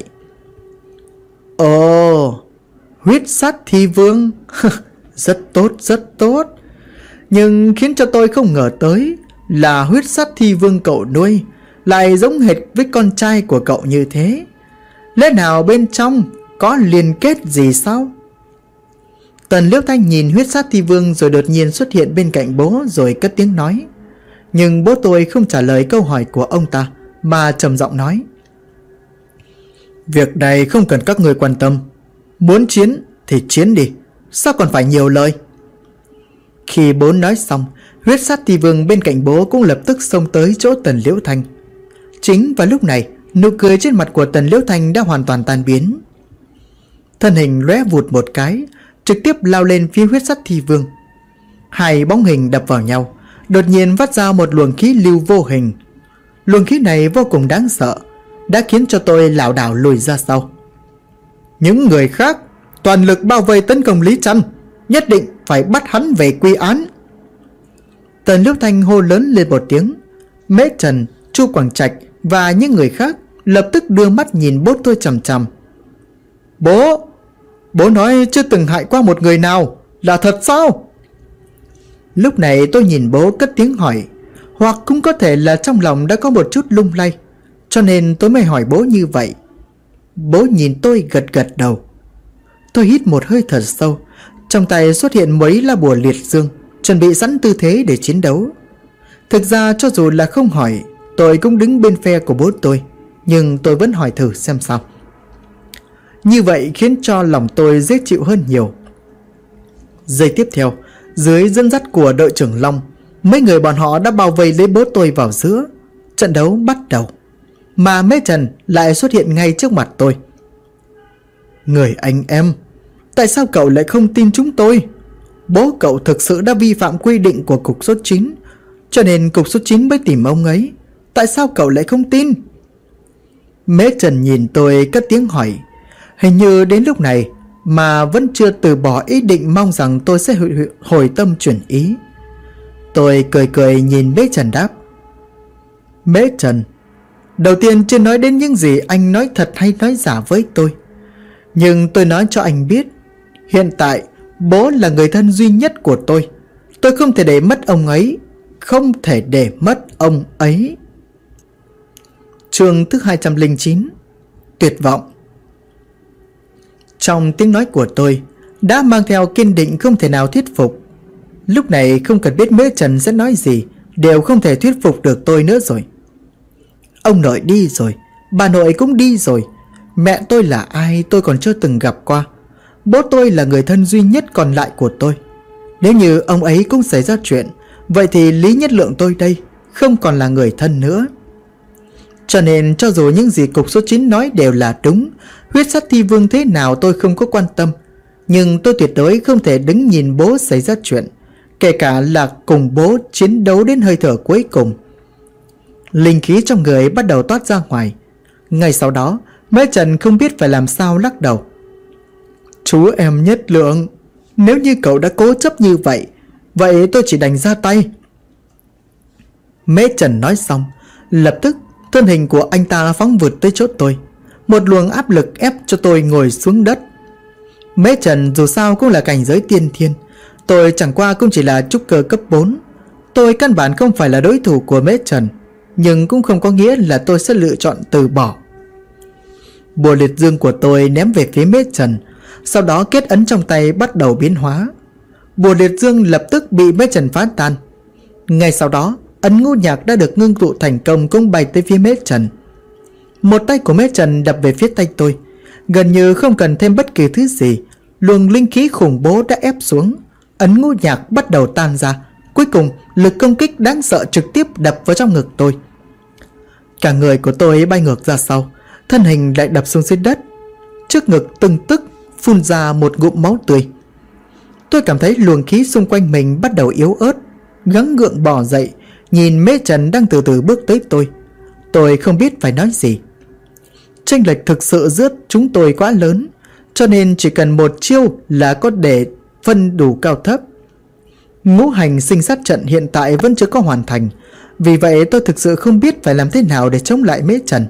Ồ, huyết sát thi vương. Rất tốt, rất tốt. Nhưng khiến cho tôi không ngờ tới là huyết sát thi vương cậu nuôi lại giống hệt với con trai của cậu như thế. Lẽ nào bên trong có liên kết gì sao? Tần Liễu Thanh nhìn huyết sát thi vương rồi đột nhiên xuất hiện bên cạnh bố rồi cất tiếng nói. Nhưng bố tôi không trả lời câu hỏi của ông ta, mà trầm giọng nói: Việc này không cần các người quan tâm. Muốn chiến thì chiến đi, sao còn phải nhiều lời? Khi bố nói xong, huyết sát thi vương bên cạnh bố cũng lập tức xông tới chỗ Tần Liễu Thanh. Chính vào lúc này, nụ cười trên mặt của Tần Liễu Thanh đã hoàn toàn tan biến. Thân hình lóe vụt một cái, trực tiếp lao lên phía huyết sát thi vương. Hai bóng hình đập vào nhau, đột nhiên vắt ra một luồng khí lưu vô hình. Luồng khí này vô cùng đáng sợ, đã khiến cho tôi lảo đảo lùi ra sau. Những người khác toàn lực bao vây tấn công Lý Trăn, nhất định phải bắt hắn về quy án. Tần Liễu Thanh hô lớn lên một tiếng. Mễ Trần, Chu Quảng Trạch và những người khác lập tức đưa mắt nhìn bố tôi chằm chằm. Bố nói chưa từng hại qua một người nào, là thật sao? Lúc này tôi nhìn bố cất tiếng hỏi, hoặc cũng có thể là trong lòng đã có một chút lung lay, cho nên tôi mới hỏi bố như vậy. Bố nhìn tôi gật gật đầu. Tôi hít một hơi thật sâu, trong tay xuất hiện mấy lá bùa liệt dương, chuẩn bị sẵn tư thế để chiến đấu. Thực ra cho dù là không hỏi, tôi cũng đứng bên phe của bố tôi, nhưng tôi vẫn hỏi thử xem sao. Như vậy khiến cho lòng tôi dễ chịu hơn nhiều. Giây tiếp theo, dưới dẫn dắt của đội trưởng Long, mấy người bọn họ đã bao vây lấy bố tôi vào giữa. Trận đấu bắt đầu, mà Mễ Trần lại xuất hiện ngay trước mặt tôi. Người anh em, tại sao cậu lại không tin chúng tôi? Bố cậu thực sự đã vi phạm quy định của cục số 9, cho nên cục số 9 mới tìm ông ấy. Tại sao cậu lại không tin? Mễ Trần nhìn tôi cất tiếng hỏi. Hình như đến lúc này mà vẫn chưa từ bỏ ý định mong rằng tôi sẽ hồi tâm chuyển ý. Tôi cười cười nhìn Mễ Trần đáp. Mễ Trần, đầu tiên chưa nói đến những gì anh nói thật hay nói giả với tôi, nhưng tôi nói cho anh biết, hiện tại bố là người thân duy nhất của tôi. Tôi không thể để mất ông ấy. Không thể để mất ông ấy. Chương thứ 209, tuyệt vọng. Trong tiếng nói của tôi đã mang theo kiên định không thể nào thuyết phục. Lúc này không cần biết Mễ Trần sẽ nói gì, đều không thể thuyết phục được tôi nữa rồi. Ông nội đi rồi, bà nội cũng đi rồi, mẹ tôi là ai tôi còn chưa từng gặp qua. Bố tôi là người thân duy nhất còn lại của tôi. Nếu như ông ấy cũng xảy ra chuyện, vậy thì Lý Nhất Lượng tôi đây không còn là người thân nữa. Cho nên cho dù những gì cục số 9 nói đều là đúng, huyết sát thi vương thế nào tôi không có quan tâm, nhưng tôi tuyệt đối không thể đứng nhìn bố xảy ra chuyện, kể cả là cùng bố chiến đấu đến hơi thở cuối cùng. Linh khí trong người bắt đầu toát ra ngoài. Ngay sau đó, Mễ Trần không biết phải làm sao lắc đầu. Chú em Nhất Lượng, nếu như cậu đã cố chấp như vậy, vậy tôi chỉ đành ra tay. Mễ Trần nói xong, lập tức thân hình của anh ta phóng vụt tới chỗ tôi. Một luồng áp lực ép cho tôi ngồi xuống đất. Mễ Trần dù sao cũng là cảnh giới tiên thiên, tôi chẳng qua cũng chỉ là trúc cơ cấp 4. Tôi căn bản không phải là đối thủ của Mễ Trần, nhưng cũng không có nghĩa là tôi sẽ lựa chọn từ bỏ. Bùa liệt dương của tôi ném về phía Mễ Trần, sau đó kết ấn trong tay bắt đầu biến hóa. Bùa liệt dương lập tức bị Mễ Trần phá tan. Ngay sau đó, ấn ngũ nhạc đã được ngưng tụ thành công cũng bay tới phía Mễ Trần. Một tay của Mễ Trần đập về phía tay tôi. Gần như không cần thêm bất kỳ thứ gì, luồng linh khí khủng bố đã ép xuống. Ấn ngũ nhạc bắt đầu tan ra. Cuối cùng, lực công kích đáng sợ trực tiếp đập vào trong ngực tôi. Cả người của tôi bay ngược ra sau, thân hình lại đập xuống dưới đất. Trước ngực từng tức phun ra một ngụm máu tươi. Tôi cảm thấy luồng khí xung quanh mình bắt đầu yếu ớt, gắng gượng bò dậy, nhìn Mễ Trần đang từ từ bước tới tôi. Tôi không biết phải nói gì. Chênh lệch thực sự giữa chúng tôi quá lớn, cho nên chỉ cần một chiêu là có để phân đủ cao thấp. Ngũ hành sinh sát trận hiện tại vẫn chưa có hoàn thành, vì vậy tôi thực sự không biết phải làm thế nào để chống lại Mễ Trần.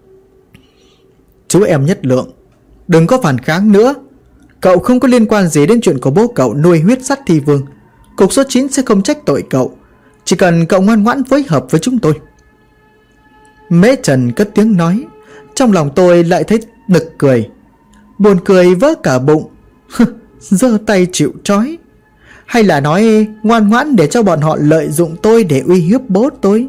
Chú em Nhất Lượng, đừng có phản kháng nữa. Cậu không có liên quan gì đến chuyện của bố cậu nuôi huyết sắt thi vương. Cục số 9 sẽ không trách tội cậu, chỉ cần cậu ngoan ngoãn phối hợp với chúng tôi. Mễ Trần cất tiếng nói. Trong lòng tôi lại thấy nực cười. Buồn cười vỡ cả bụng. Giơ tay chịu trói. Hay là nói ngoan ngoãn để cho bọn họ lợi dụng tôi để uy hiếp bố tôi.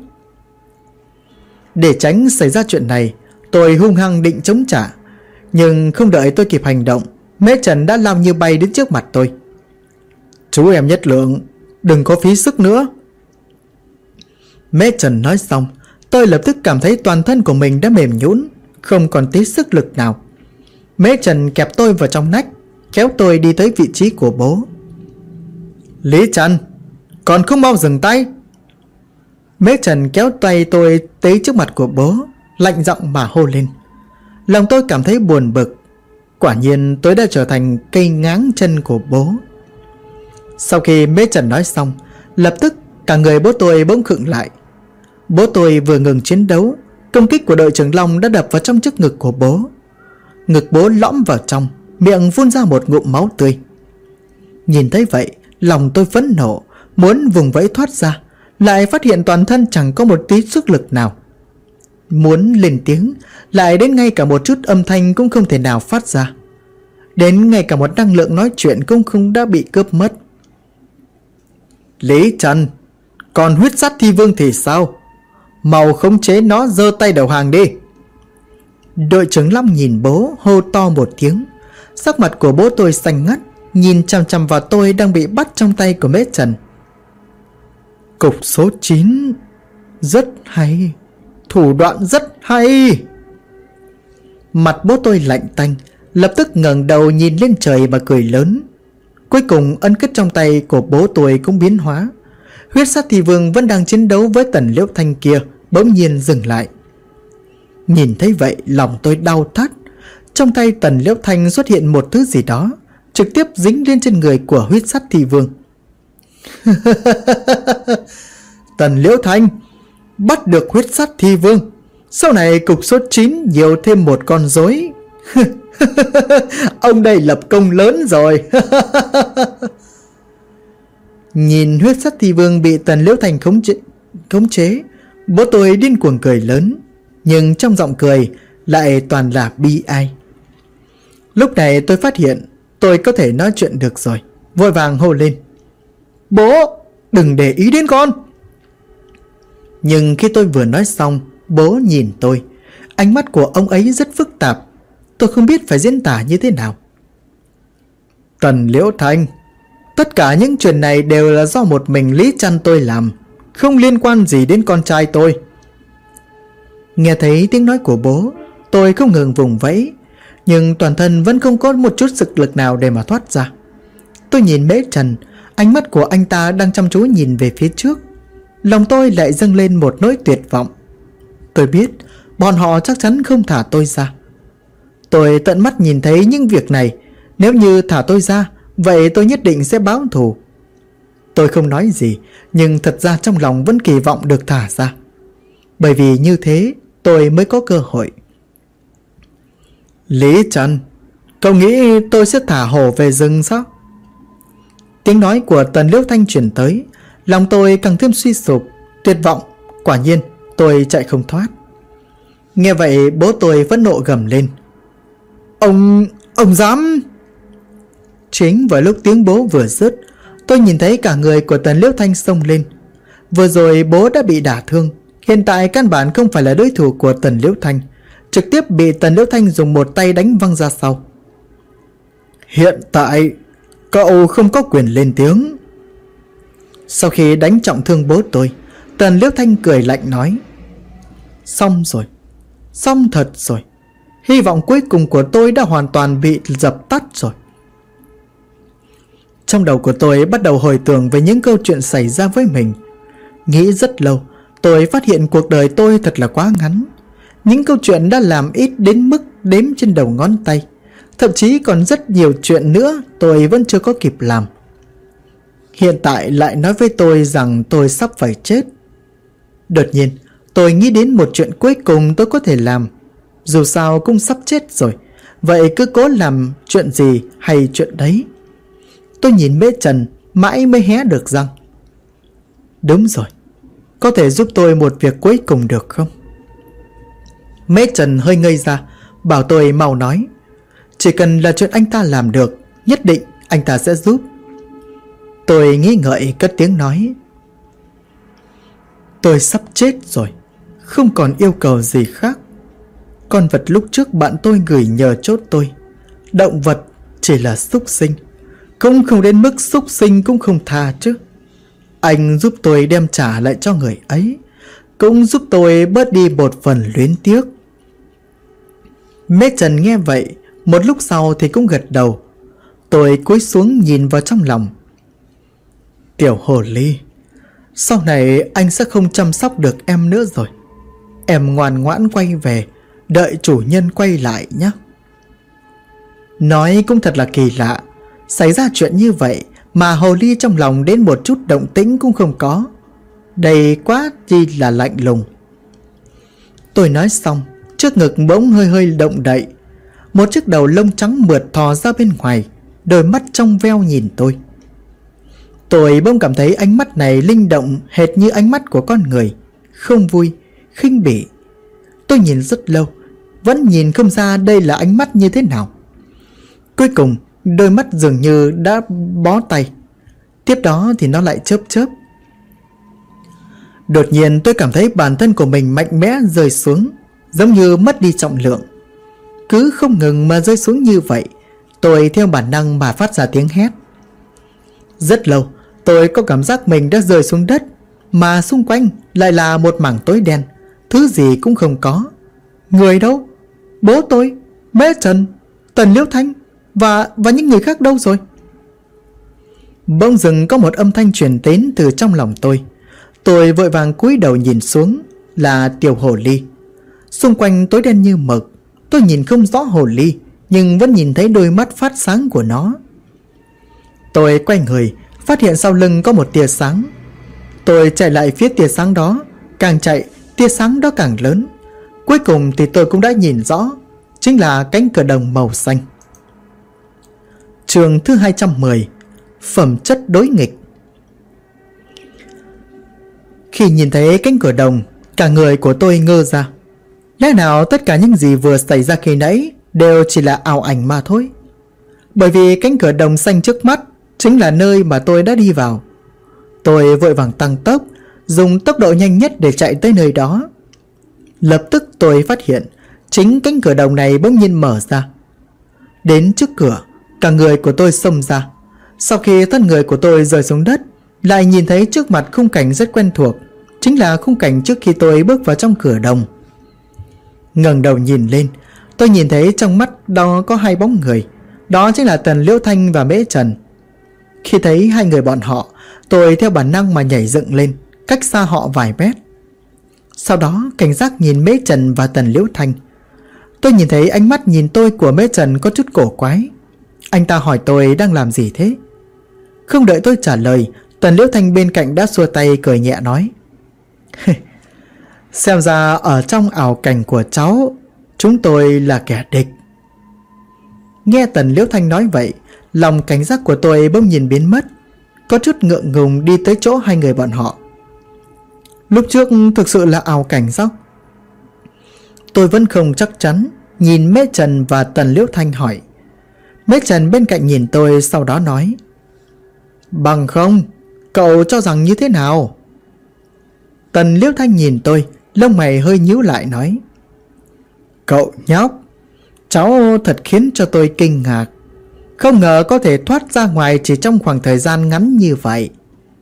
Để tránh xảy ra chuyện này, tôi hung hăng định chống trả. Nhưng không đợi tôi kịp hành động, Mễ Trần đã lao như bay đến trước mặt tôi. Chú em Nhất Lượng, đừng có phí sức nữa. Mễ Trần nói xong, tôi lập tức cảm thấy toàn thân của mình đã mềm nhũn, không còn tí sức lực nào. Mễ Trần kẹp tôi vào trong nách, kéo tôi đi tới vị trí của bố. Lý Trần, còn không mau dừng tay. Mễ Trần kéo tay tôi tới trước mặt của bố, lạnh giọng mà hô lên. Lòng tôi cảm thấy buồn bực. Quả nhiên tôi đã trở thành cây ngáng chân của bố. Sau khi Mễ Trần nói xong, lập tức cả người bố tôi bỗng khựng lại. Bố tôi vừa ngừng chiến đấu, công kích của đội trưởng Long đã đập vào trong trước ngực của bố. Ngực bố lõm vào trong, miệng phun ra một ngụm máu tươi. Nhìn thấy vậy, lòng tôi phẫn nộ, muốn vùng vẫy thoát ra, lại phát hiện toàn thân chẳng có một tí sức lực nào. Muốn lên tiếng, lại đến ngay cả một chút âm thanh cũng không thể nào phát ra. Đến ngay cả một năng lượng nói chuyện cũng không đã bị cướp mất. Lý Trần, còn huyết sắt thi vương thì sao? Mau khống chế nó, giơ tay đầu hàng đi. Đội trưởng Long nhìn bố, hô to một tiếng. Sắc mặt của bố tôi xanh ngắt, nhìn chằm chằm vào tôi đang bị bắt trong tay của Mễ Trần. Cục số 9 rất hay, thủ đoạn rất hay. Mặt bố tôi lạnh tanh, lập tức ngẩng đầu nhìn lên trời và cười lớn. Cuối cùng ấn kết trong tay của bố tôi cũng biến hóa. Huyết sát thi vương vẫn đang chiến đấu với Tần Liễu Thanh kia bỗng nhiên dừng lại. Nhìn thấy vậy, lòng tôi đau thắt. Trong tay Tần Liễu Thanh xuất hiện một thứ gì đó, trực tiếp dính lên trên người của huyết sát thi vương. Tần Liễu Thanh, bắt được huyết sát thi vương, sau này cục số 9 nhiều thêm một con rối. Ông đây lập công lớn rồi. Nhìn huyết sát thi vương bị Tần Liễu Thanh khống chế, bố tôi điên cuồng cười lớn, nhưng trong giọng cười lại toàn là bi ai. Lúc này tôi phát hiện tôi có thể nói chuyện được rồi, vội vàng hô lên. Bố, đừng để ý đến con. Nhưng khi tôi vừa nói xong, bố nhìn tôi. Ánh mắt của ông ấy rất phức tạp. Tôi không biết phải diễn tả như thế nào. Tần Liễu Thanh, tất cả những chuyện này đều là do một mình Lý Trăn tôi làm, không liên quan gì đến con trai tôi. Nghe thấy tiếng nói của bố, tôi không ngừng vùng vẫy, nhưng toàn thân vẫn không có một chút sức lực nào để mà thoát ra. Tôi nhìn Mễ Trần, ánh mắt của anh ta đang chăm chú nhìn về phía trước. Lòng tôi lại dâng lên một nỗi tuyệt vọng. Tôi biết bọn họ chắc chắn không thả tôi ra. Tôi tận mắt nhìn thấy những việc này. Nếu như thả tôi ra, vậy tôi nhất định sẽ báo thù. Tôi không nói gì, nhưng thật ra trong lòng vẫn kỳ vọng được thả ra. Bởi vì như thế tôi mới có cơ hội. Lý Trần, cậu nghĩ tôi sẽ thả hổ về rừng sao? Tiếng nói của Tần Liễu Thanh chuyển tới. Lòng tôi càng thêm suy sụp, tuyệt vọng. Quả nhiên tôi chạy không thoát. Nghe vậy bố tôi phẫn nộ gầm lên. Ông dám... Chính vào lúc tiếng bố vừa dứt, tôi nhìn thấy cả người của Tần Liễu Thanh xông lên. Vừa rồi bố đã bị đả thương, hiện tại căn bản không phải là đối thủ của Tần Liễu Thanh, trực tiếp bị Tần Liễu Thanh dùng một tay đánh văng ra sau. Hiện tại cậu không có quyền lên tiếng. Sau khi đánh trọng thương bố tôi, Tần Liễu Thanh cười lạnh nói: Xong rồi, xong thật rồi. Hy vọng cuối cùng của tôi đã hoàn toàn bị dập tắt rồi. Trong đầu của tôi bắt đầu hồi tưởng về những câu chuyện xảy ra với mình. Nghĩ rất lâu, tôi phát hiện cuộc đời tôi thật là quá ngắn. Những câu chuyện đã làm ít đến mức đếm trên đầu ngón tay. Thậm chí còn rất nhiều chuyện nữa tôi vẫn chưa có kịp làm. Hiện tại lại nói với tôi rằng tôi sắp phải chết. Đột nhiên tôi nghĩ đến một chuyện cuối cùng tôi có thể làm. Dù sao cũng sắp chết rồi, vậy cứ cố làm chuyện gì hay chuyện đấy. Tôi nhìn Mễ Trần mãi mới hé được răng. Đúng rồi, có thể giúp tôi một việc cuối cùng được không? Mễ Trần hơi ngây ra, bảo tôi mau nói. Chỉ cần là chuyện anh ta làm được, nhất định anh ta sẽ giúp. Tôi nghĩ ngợi cất tiếng nói: Tôi sắp chết rồi, không còn yêu cầu gì khác. Con vật lúc trước bạn tôi gửi nhờ chốt tôi, động vật chỉ là súc sinh, cũng không đến mức súc sinh cũng không tha chứ. Anh giúp tôi đem trả lại cho người ấy, cũng giúp tôi bớt đi một phần luyến tiếc. Mễ Trần nghe vậy, một lúc sau thì cũng gật đầu. Tôi cúi xuống nhìn vào trong lòng. Tiểu hồ ly, sau này anh sẽ không chăm sóc được em nữa rồi. Em ngoan ngoãn quay về, đợi chủ nhân quay lại nhé. Nói cũng thật là kỳ lạ, xảy ra chuyện như vậy mà hồ ly trong lòng đến một chút động tĩnh cũng không có. Đây quá chi là lạnh lùng. Tôi nói xong, trước ngực bỗng hơi hơi động đậy. Một chiếc đầu lông trắng mượt thò ra bên ngoài, đôi mắt trong veo nhìn tôi. Tôi bỗng cảm thấy ánh mắt này linh động hệt như ánh mắt của con người, không vui, khinh bỉ. Tôi nhìn rất lâu, vẫn nhìn không ra đây là ánh mắt như thế nào. Cuối cùng, đôi mắt dường như đã bó tay. Tiếp đó thì nó lại chớp chớp. Đột nhiên tôi cảm thấy bản thân của mình mạnh mẽ rơi xuống, giống như mất đi trọng lượng. Cứ không ngừng mà rơi xuống như vậy, tôi theo bản năng mà phát ra tiếng hét. Rất lâu, tôi có cảm giác mình đã rơi xuống đất, mà xung quanh lại là một mảng tối đen, thứ gì cũng không có. Người đâu? Bố tôi, Mễ Trần, Tần Liễu Thanh và những người khác đâu rồi? Bỗng dưng có một âm thanh truyền đến từ trong lòng tôi. Tôi vội vàng cúi đầu nhìn xuống, là tiểu hồ ly. Xung quanh tối đen như mực. Tôi nhìn không rõ hồ ly, nhưng vẫn nhìn thấy đôi mắt phát sáng của nó. Tôi quay người, phát hiện sau lưng có một tia sáng. Tôi chạy lại phía tia sáng đó, càng chạy tia sáng đó càng lớn. Cuối cùng thì tôi cũng đã nhìn rõ, chính là cánh cửa đồng màu xanh. Chương thứ 210, phẩm chất đối nghịch. Khi nhìn thấy cánh cửa đồng, cả người của tôi ngơ ra. Lẽ nào tất cả những gì vừa xảy ra khi nãy đều chỉ là ảo ảnh mà thôi? Bởi vì cánh cửa đồng xanh trước mắt chính là nơi mà tôi đã đi vào. Tôi vội vàng tăng tốc, dùng tốc độ nhanh nhất để chạy tới nơi đó. Lập tức tôi phát hiện chính cánh cửa đồng này bỗng nhiên mở ra. Đến trước cửa, cả người của tôi xông ra. Sau khi thân người của tôi rơi xuống đất, lại nhìn thấy trước mặt khung cảnh rất quen thuộc, chính là khung cảnh trước khi tôi bước vào trong cửa đồng. Ngẩng đầu nhìn lên, tôi nhìn thấy trong mắt đó có hai bóng người. Đó chính là Tần Liễu Thanh và Mễ Trần. Khi thấy hai người bọn họ, tôi theo bản năng mà nhảy dựng lên, cách xa họ vài mét. Sau đó cảnh giác nhìn Mễ Trần và Tần Liễu Thanh. Tôi nhìn thấy ánh mắt nhìn tôi của Mễ Trần có chút cổ quái. Anh ta hỏi tôi đang làm gì thế? Không đợi tôi trả lời, Tần Liễu Thanh bên cạnh đã xua tay cười nhẹ nói: Xem ra ở trong ảo cảnh của cháu, chúng tôi là kẻ địch. Nghe Tần Liễu Thanh nói vậy, lòng cảnh giác của tôi bỗng nhìn biến mất. Có chút ngượng ngùng đi tới chỗ hai người bọn họ. Lúc trước thực sự là ảo cảnh sao? Tôi vẫn không chắc chắn, nhìn Mễ Trần và Tần Liễu Thanh hỏi. Mấy Trần bên cạnh nhìn tôi, sau đó nói: Bằng không, cậu cho rằng như thế nào? Tần Liễu Thanh nhìn tôi, lông mày hơi nhíu lại nói: Cậu nhóc, cháu thật khiến cho tôi kinh ngạc. Không ngờ có thể thoát ra ngoài chỉ trong khoảng thời gian ngắn như vậy.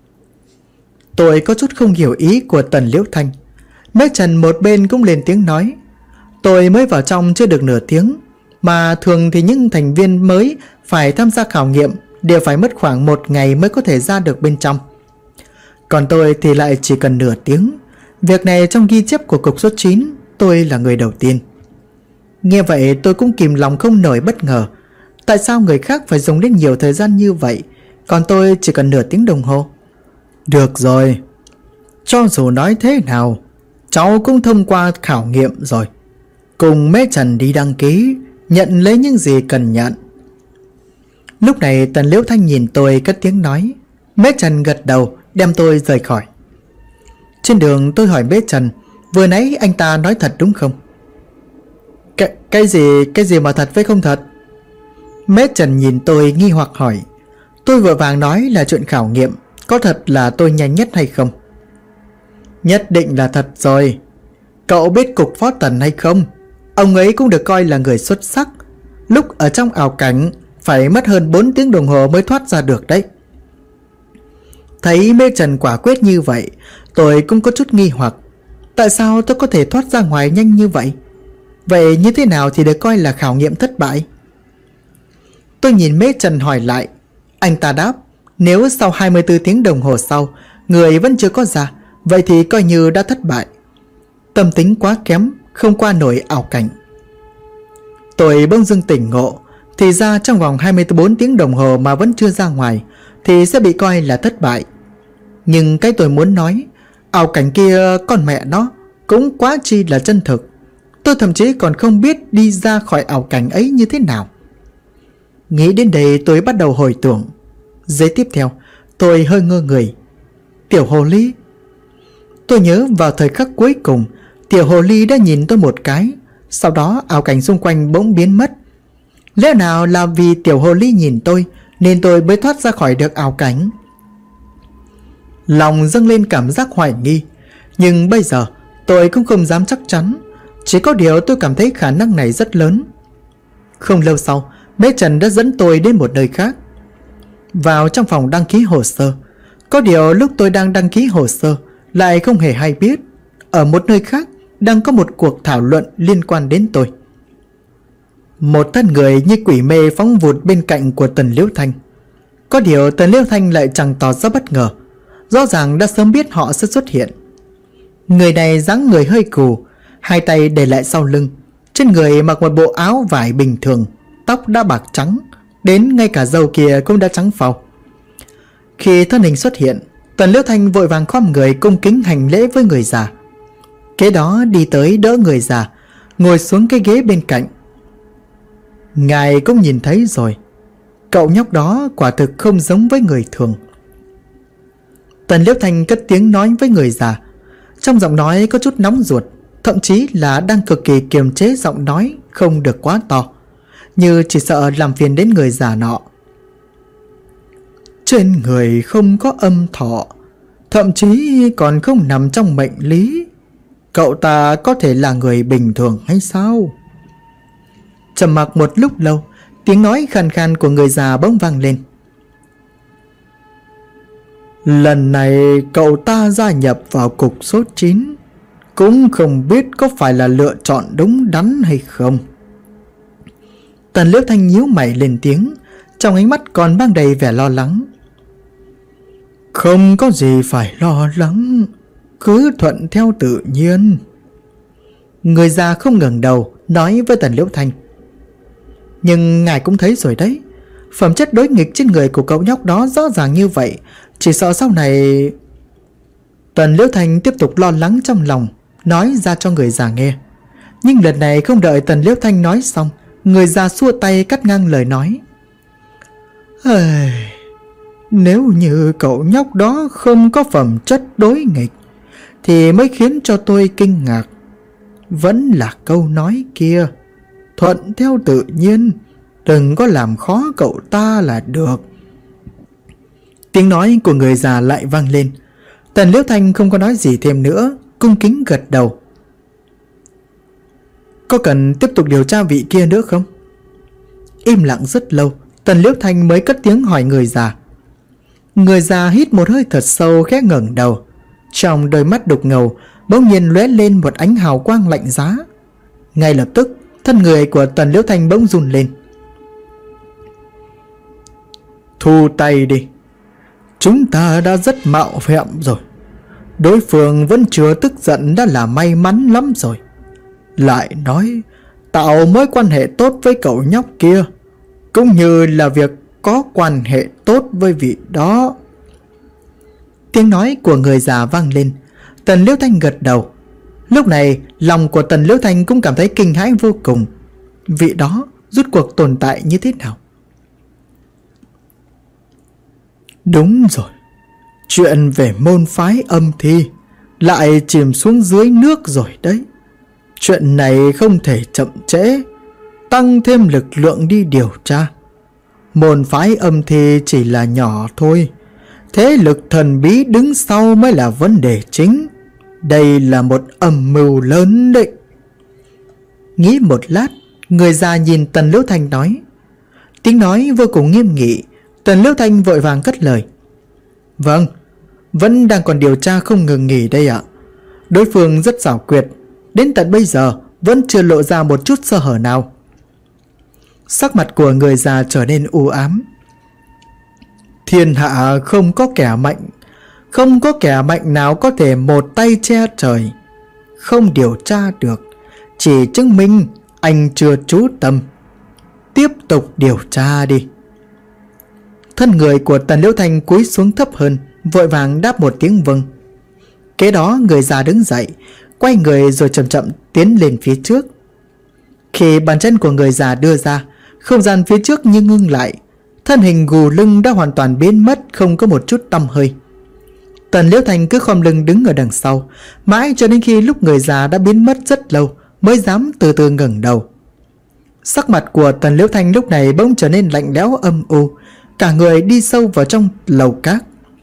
Tôi có chút không hiểu ý của Tần Liễu Thanh. Mấy Trần một bên cũng lên tiếng nói: Tôi mới vào trong chưa được nửa tiếng, mà thường thì những thành viên mới phải tham gia khảo nghiệm đều phải mất khoảng 1 ngày mới có thể ra được bên trong. Còn tôi thì lại chỉ cần nửa tiếng. Việc này trong ghi chép của cục số 9, tôi là người đầu tiên. Nghe vậy tôi cũng kìm lòng không nổi bất ngờ. Tại sao người khác phải dùng đến nhiều thời gian như vậy, còn tôi chỉ cần nửa tiếng đồng hồ? Được rồi, cho dù nói thế nào, cháu cũng thông qua khảo nghiệm rồi. Cùng Mễ Trần đi đăng ký, nhận lấy những gì cần nhận. Lúc này Tần Liễu Thanh nhìn tôi cất tiếng nói. Mễ Trần gật đầu đem tôi rời khỏi. Trên đường tôi hỏi Mễ Trần: Vừa nãy anh ta nói thật đúng không? Cái gì mà thật với không thật? Mễ Trần nhìn tôi nghi hoặc hỏi. Tôi vội vàng nói là chuyện khảo nghiệm. Có thật là tôi nhanh nhất hay không? Nhất định là thật rồi. Cậu biết cục phó Tần hay không? Ông ấy cũng được coi là người xuất sắc. Lúc ở trong ảo cảnh phải mất hơn 4 tiếng đồng hồ mới thoát ra được đấy. Thấy Mễ Trần quả quyết như vậy, tôi cũng có chút nghi hoặc. Tại sao tôi có thể thoát ra ngoài nhanh như vậy? Vậy như thế nào thì được coi là khảo nghiệm thất bại? Tôi nhìn Mễ Trần hỏi lại. Anh ta đáp: Nếu sau 24 tiếng đồng hồ sau người vẫn chưa có ra, vậy thì coi như đã thất bại. Tâm tính quá kém, không qua nổi ảo cảnh. Tôi bỗng dưng tỉnh ngộ. Thì ra trong vòng 24 tiếng đồng hồ mà vẫn chưa ra ngoài thì sẽ bị coi là thất bại. Nhưng cái tôi muốn nói, ảo cảnh kia con mẹ nó cũng quá chi là chân thực. Tôi thậm chí còn không biết đi ra khỏi ảo cảnh ấy như thế nào. Nghĩ đến đây tôi bắt đầu hồi tưởng. Giây tiếp theo tôi hơi ngơ người. Tiểu hồ ly. Tôi nhớ vào thời khắc cuối cùng, tiểu hồ ly đã nhìn tôi một cái. Sau đó ảo cảnh xung quanh bỗng biến mất. Lẽ nào là vì tiểu hồ ly nhìn tôi nên tôi mới thoát ra khỏi được ảo cảnh? Lòng dâng lên cảm giác hoài nghi. Nhưng bây giờ tôi cũng không dám chắc chắn. Chỉ có điều tôi cảm thấy khả năng này rất lớn. Không lâu sau, Mễ Trần đã dẫn tôi đến một nơi khác. Vào trong phòng đăng ký hồ sơ. Có điều lúc tôi đang đăng ký hồ sơ lại không hề hay biết ở một nơi khác đang có một cuộc thảo luận liên quan đến tôi. Một thân người như quỷ mê phóng vụt bên cạnh của Tần Liễu Thanh. Có điều Tần Liễu Thanh lại chẳng tỏ ra bất ngờ. Rõ ràng đã sớm biết họ sẽ xuất hiện. Người này dáng người hơi cù, hai tay để lại sau lưng. Trên người mặc một bộ áo vải bình thường, tóc đã bạc trắng, đến ngay cả râu kia cũng đã trắng phau. Khi thân hình xuất hiện, Tần Liễu Thanh vội vàng khom người cung kính hành lễ với người già. Kế đó đi tới đỡ người già, ngồi xuống cái ghế bên cạnh. Ngài cũng nhìn thấy rồi, cậu nhóc đó quả thực không giống với người thường. Tần Liễu Thanh cất tiếng nói với người già. Trong giọng nói có chút nóng ruột, thậm chí là đang cực kỳ kiềm chế giọng nói không được quá to, như chỉ sợ làm phiền đến người già nọ. Trên người không có âm thọ, thậm chí còn không nằm trong mệnh lý. Cậu ta có thể là người bình thường hay sao? Trầm mặc một lúc lâu, tiếng nói khàn khàn của người già bỗng vang lên. Lần này cậu ta gia nhập vào cục số 9, cũng không biết có phải là lựa chọn đúng đắn hay không. Tần Liễu Thanh nhíu mày lên tiếng, trong ánh mắt còn mang đầy vẻ lo lắng. Không có gì phải lo lắng, cứ thuận theo tự nhiên. Người già không ngẩng đầu nói với Tần Liễu Thanh. Nhưng ngài cũng thấy rồi đấy, phẩm chất đối nghịch trên người của cậu nhóc đó rõ ràng như vậy, chỉ sợ sau này... Tần Liễu Thanh tiếp tục lo lắng trong lòng, nói ra cho người già nghe. Nhưng lần này không đợi Tần Liễu Thanh nói xong, người già xua tay cắt ngang lời nói. Nếu như cậu nhóc đó không có phẩm chất đối nghịch thì mới khiến cho tôi kinh ngạc. Vẫn là câu nói kia, thuận theo tự nhiên, đừng có làm khó cậu ta là được. Tiếng nói của người già lại vang lên. Tần Liễu Thanh không có nói gì thêm nữa, cung kính gật đầu. Có cần tiếp tục điều tra vị kia nữa không? Im lặng rất lâu, Tần Liễu Thanh mới cất tiếng hỏi người già. Người già hít một hơi thật sâu, khẽ ngẩng đầu. Trong đôi mắt đục ngầu bỗng nhiên lóe lên một ánh hào quang lạnh giá. Ngay lập tức, thân người của Tần Liễu Thanh bỗng run lên. Thu tay đi. Chúng ta đã rất mạo phạm rồi. Đối phương vẫn chưa tức giận đã là may mắn lắm rồi. Lại nói tạo mối quan hệ tốt với cậu nhóc kia, cũng như là việc có quan hệ tốt với vị đó. Tiếng nói của người già vang lên. Tần Liễu Thanh gật đầu. Lúc này lòng của Tần Liễu Thanh cũng cảm thấy kinh hãi vô cùng. Vị đó rốt cuộc tồn tại như thế nào? Đúng rồi, chuyện về môn phái âm thi lại chìm xuống dưới nước rồi đấy. Chuyện này không thể chậm trễ, tăng thêm lực lượng đi điều tra. Môn phái âm thi chỉ là nhỏ thôi, thế lực thần bí đứng sau mới là vấn đề chính. Đây là một âm mưu lớn đấy. Nghĩ một lát, người già nhìn Tần Liễu Thanh nói. Tiếng nói vô cùng nghiêm nghị. Tần Liễu Thanh vội vàng cất lời. Vâng, vẫn đang còn điều tra không ngừng nghỉ đây ạ. Đối phương rất xảo quyệt, đến tận bây giờ vẫn chưa lộ ra một chút sơ hở nào. Sắc mặt của người già trở nên u ám. Thiên hạ không có kẻ mạnh, không có kẻ mạnh nào có thể một tay che trời. Không điều tra được chỉ chứng minh anh chưa chú tâm. Tiếp tục điều tra đi. Thân người của Tần Liễu Thanh cúi xuống thấp hơn, vội vàng đáp một tiếng vâng. Kế đó người già đứng dậy, quay người rồi chậm chậm tiến lên phía trước. Khi bàn chân của người già đưa ra, không gian phía trước như ngưng lại. Thân hình gù lưng đã hoàn toàn biến mất, không có một chút tăm hơi. Tần Liễu Thanh cứ khom lưng đứng ở đằng sau, mãi cho đến khi lúc người già đã biến mất rất lâu mới dám từ từ ngẩng đầu. Sắc mặt của Tần Liễu Thanh lúc này bỗng trở nên lạnh lẽo âm u, cả người đi sâu vào trong lầu cát.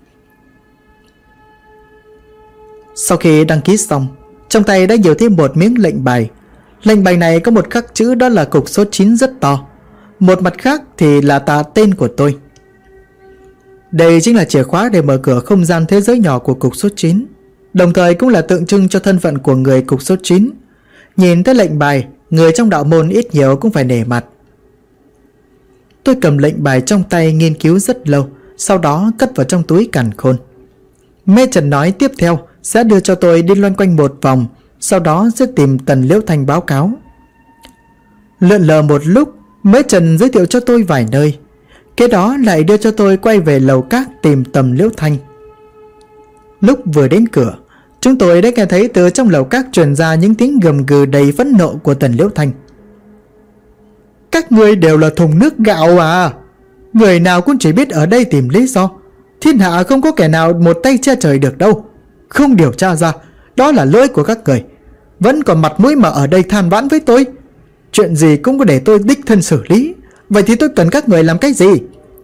Sau khi đăng ký xong, trong tay đã nhiều thêm một miếng lệnh bài. Lệnh bài này có một khắc chữ đó là cục số 9 rất to, một mặt khác thì là tên của tôi. Đây chính là chìa khóa để mở cửa không gian thế giới nhỏ của cục số 9, đồng thời cũng là tượng trưng cho thân phận của người cục số 9. Nhìn thấy lệnh bài, người trong đạo môn ít nhiều cũng phải nể mặt. Tôi cầm lệnh bài trong tay nghiên cứu rất lâu, sau đó cất vào trong túi càn khôn. Mê Trần nói tiếp theo sẽ đưa cho tôi đi loanh quanh một vòng, sau đó sẽ tìm Tần Liễu Thanh báo cáo. Lượn lờ một lúc, Mê Trần giới thiệu cho tôi vài nơi, kế đó lại đưa cho tôi quay về lầu cát tìm Tần Liễu Thanh. Lúc vừa đến cửa, chúng tôi đã nghe thấy từ trong lầu cát truyền ra những tiếng gầm gừ đầy phẫn nộ của Tần Liễu Thanh. Các ngươi đều là thùng nước gạo à? Người nào cũng chỉ biết ở đây tìm lý do. Thiên hạ không có kẻ nào một tay che trời được đâu. Không điều tra ra, đó là lỗi của các người. Vẫn còn mặt mũi mà ở đây than vãn với tôi. Chuyện gì cũng có để tôi đích thân xử lý. Vậy thì tôi cần các người làm cái gì?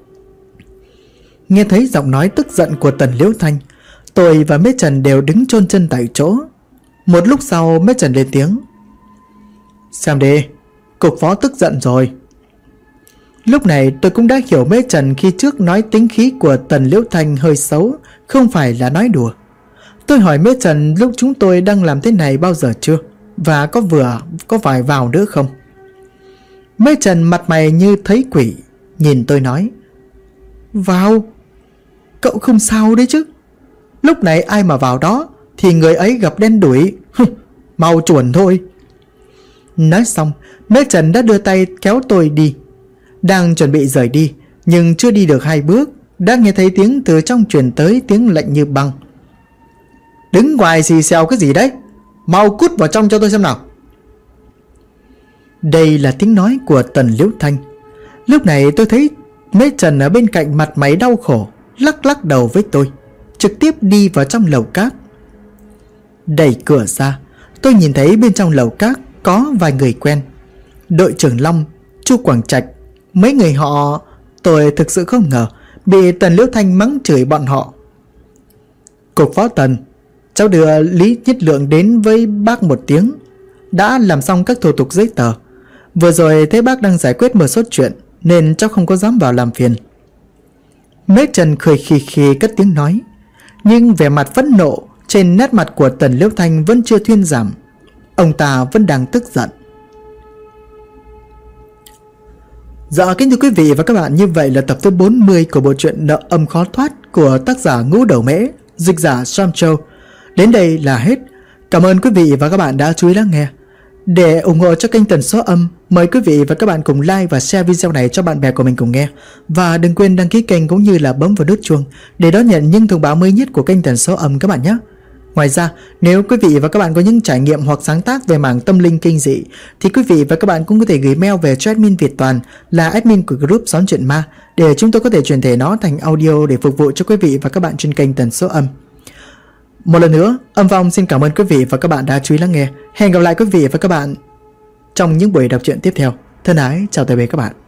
Nghe thấy giọng nói tức giận của Tần Liễu Thanh, tôi và Mết Trần đều đứng chôn chân tại chỗ. Một lúc sau Mết Trần lên tiếng. Xem đi, cục phó tức giận rồi. Lúc này tôi cũng đã hiểu Mết Trần khi trước nói tính khí của Tần Liễu Thanh hơi xấu, không phải là nói đùa. Tôi hỏi Mết Trần lúc chúng tôi đang làm thế này bao giờ chưa, và có phải vào nữa không. Mết Trần mặt mày như thấy quỷ, nhìn tôi nói. Vào? Cậu không sao đấy chứ? Lúc này ai mà vào đó thì người ấy gặp đen đủi. Mau chuẩn thôi. Nói xong, Mết Trần đã đưa tay kéo tôi đi. Đang chuẩn bị rời đi, nhưng chưa đi được 2 bước, đã nghe thấy tiếng từ trong truyền tới tiếng lạnh như băng. Đứng ngoài xì xèo cái gì đấy? Mau cút vào trong cho tôi xem nào. Đây là tiếng nói của Tần Liễu Thanh. Lúc này tôi thấy Mết Trần ở bên cạnh mặt máy đau khổ, lắc lắc đầu với tôi, trực tiếp đi vào trong lầu cát. Đẩy cửa ra, tôi nhìn thấy bên trong lầu cát có vài người quen. Đội trưởng Long, Chu Quảng Trạch, Mấy người họ, tôi thực sự không ngờ bị Tần Liễu Thanh mắng chửi bọn họ. Cục phó Tần, cháu đưa Lý Nhất Lượng đến với bác một tiếng, đã làm xong các thủ tục giấy tờ. Vừa rồi thấy bác đang giải quyết một số chuyện nên cháu không có dám vào làm phiền. Mễ Trần cười khì khì cất tiếng nói, nhưng vẻ mặt phẫn nộ trên nét mặt của Tần Liễu Thanh vẫn chưa thuyên giảm. Ông ta vẫn đang tức giận. Dạ kính thưa quý vị và các bạn, như vậy là tập thứ 40 của bộ truyện Nợ Âm Khó Thoát của tác giả Ngũ Đầu Mễ, dịch giả Sam Châu đến đây là hết. Cảm ơn quý vị và các bạn đã chú ý lắng nghe. Để ủng hộ cho kênh Tần Số Âm, mời quý vị và các bạn cùng like và share video này cho bạn bè của mình cùng nghe. Và đừng quên đăng ký kênh cũng như là bấm vào nút chuông để đón nhận những thông báo mới nhất của kênh Tần Số Âm các bạn nhé. Ngoài ra, nếu quý vị và các bạn có những trải nghiệm hoặc sáng tác về mảng tâm linh kinh dị thì quý vị và các bạn cũng có thể gửi mail về cho admin Việt Toàn là admin của group Xóm Chuyện Ma để chúng tôi có thể chuyển thể nó thành audio để phục vụ cho quý vị và các bạn trên kênh Tần Số Âm. Một lần nữa, Âm Phong xin cảm ơn quý vị và các bạn đã chú ý lắng nghe. Hẹn gặp lại quý vị và các bạn trong những buổi đọc truyện tiếp theo. Thân ái chào tạm biệt các bạn.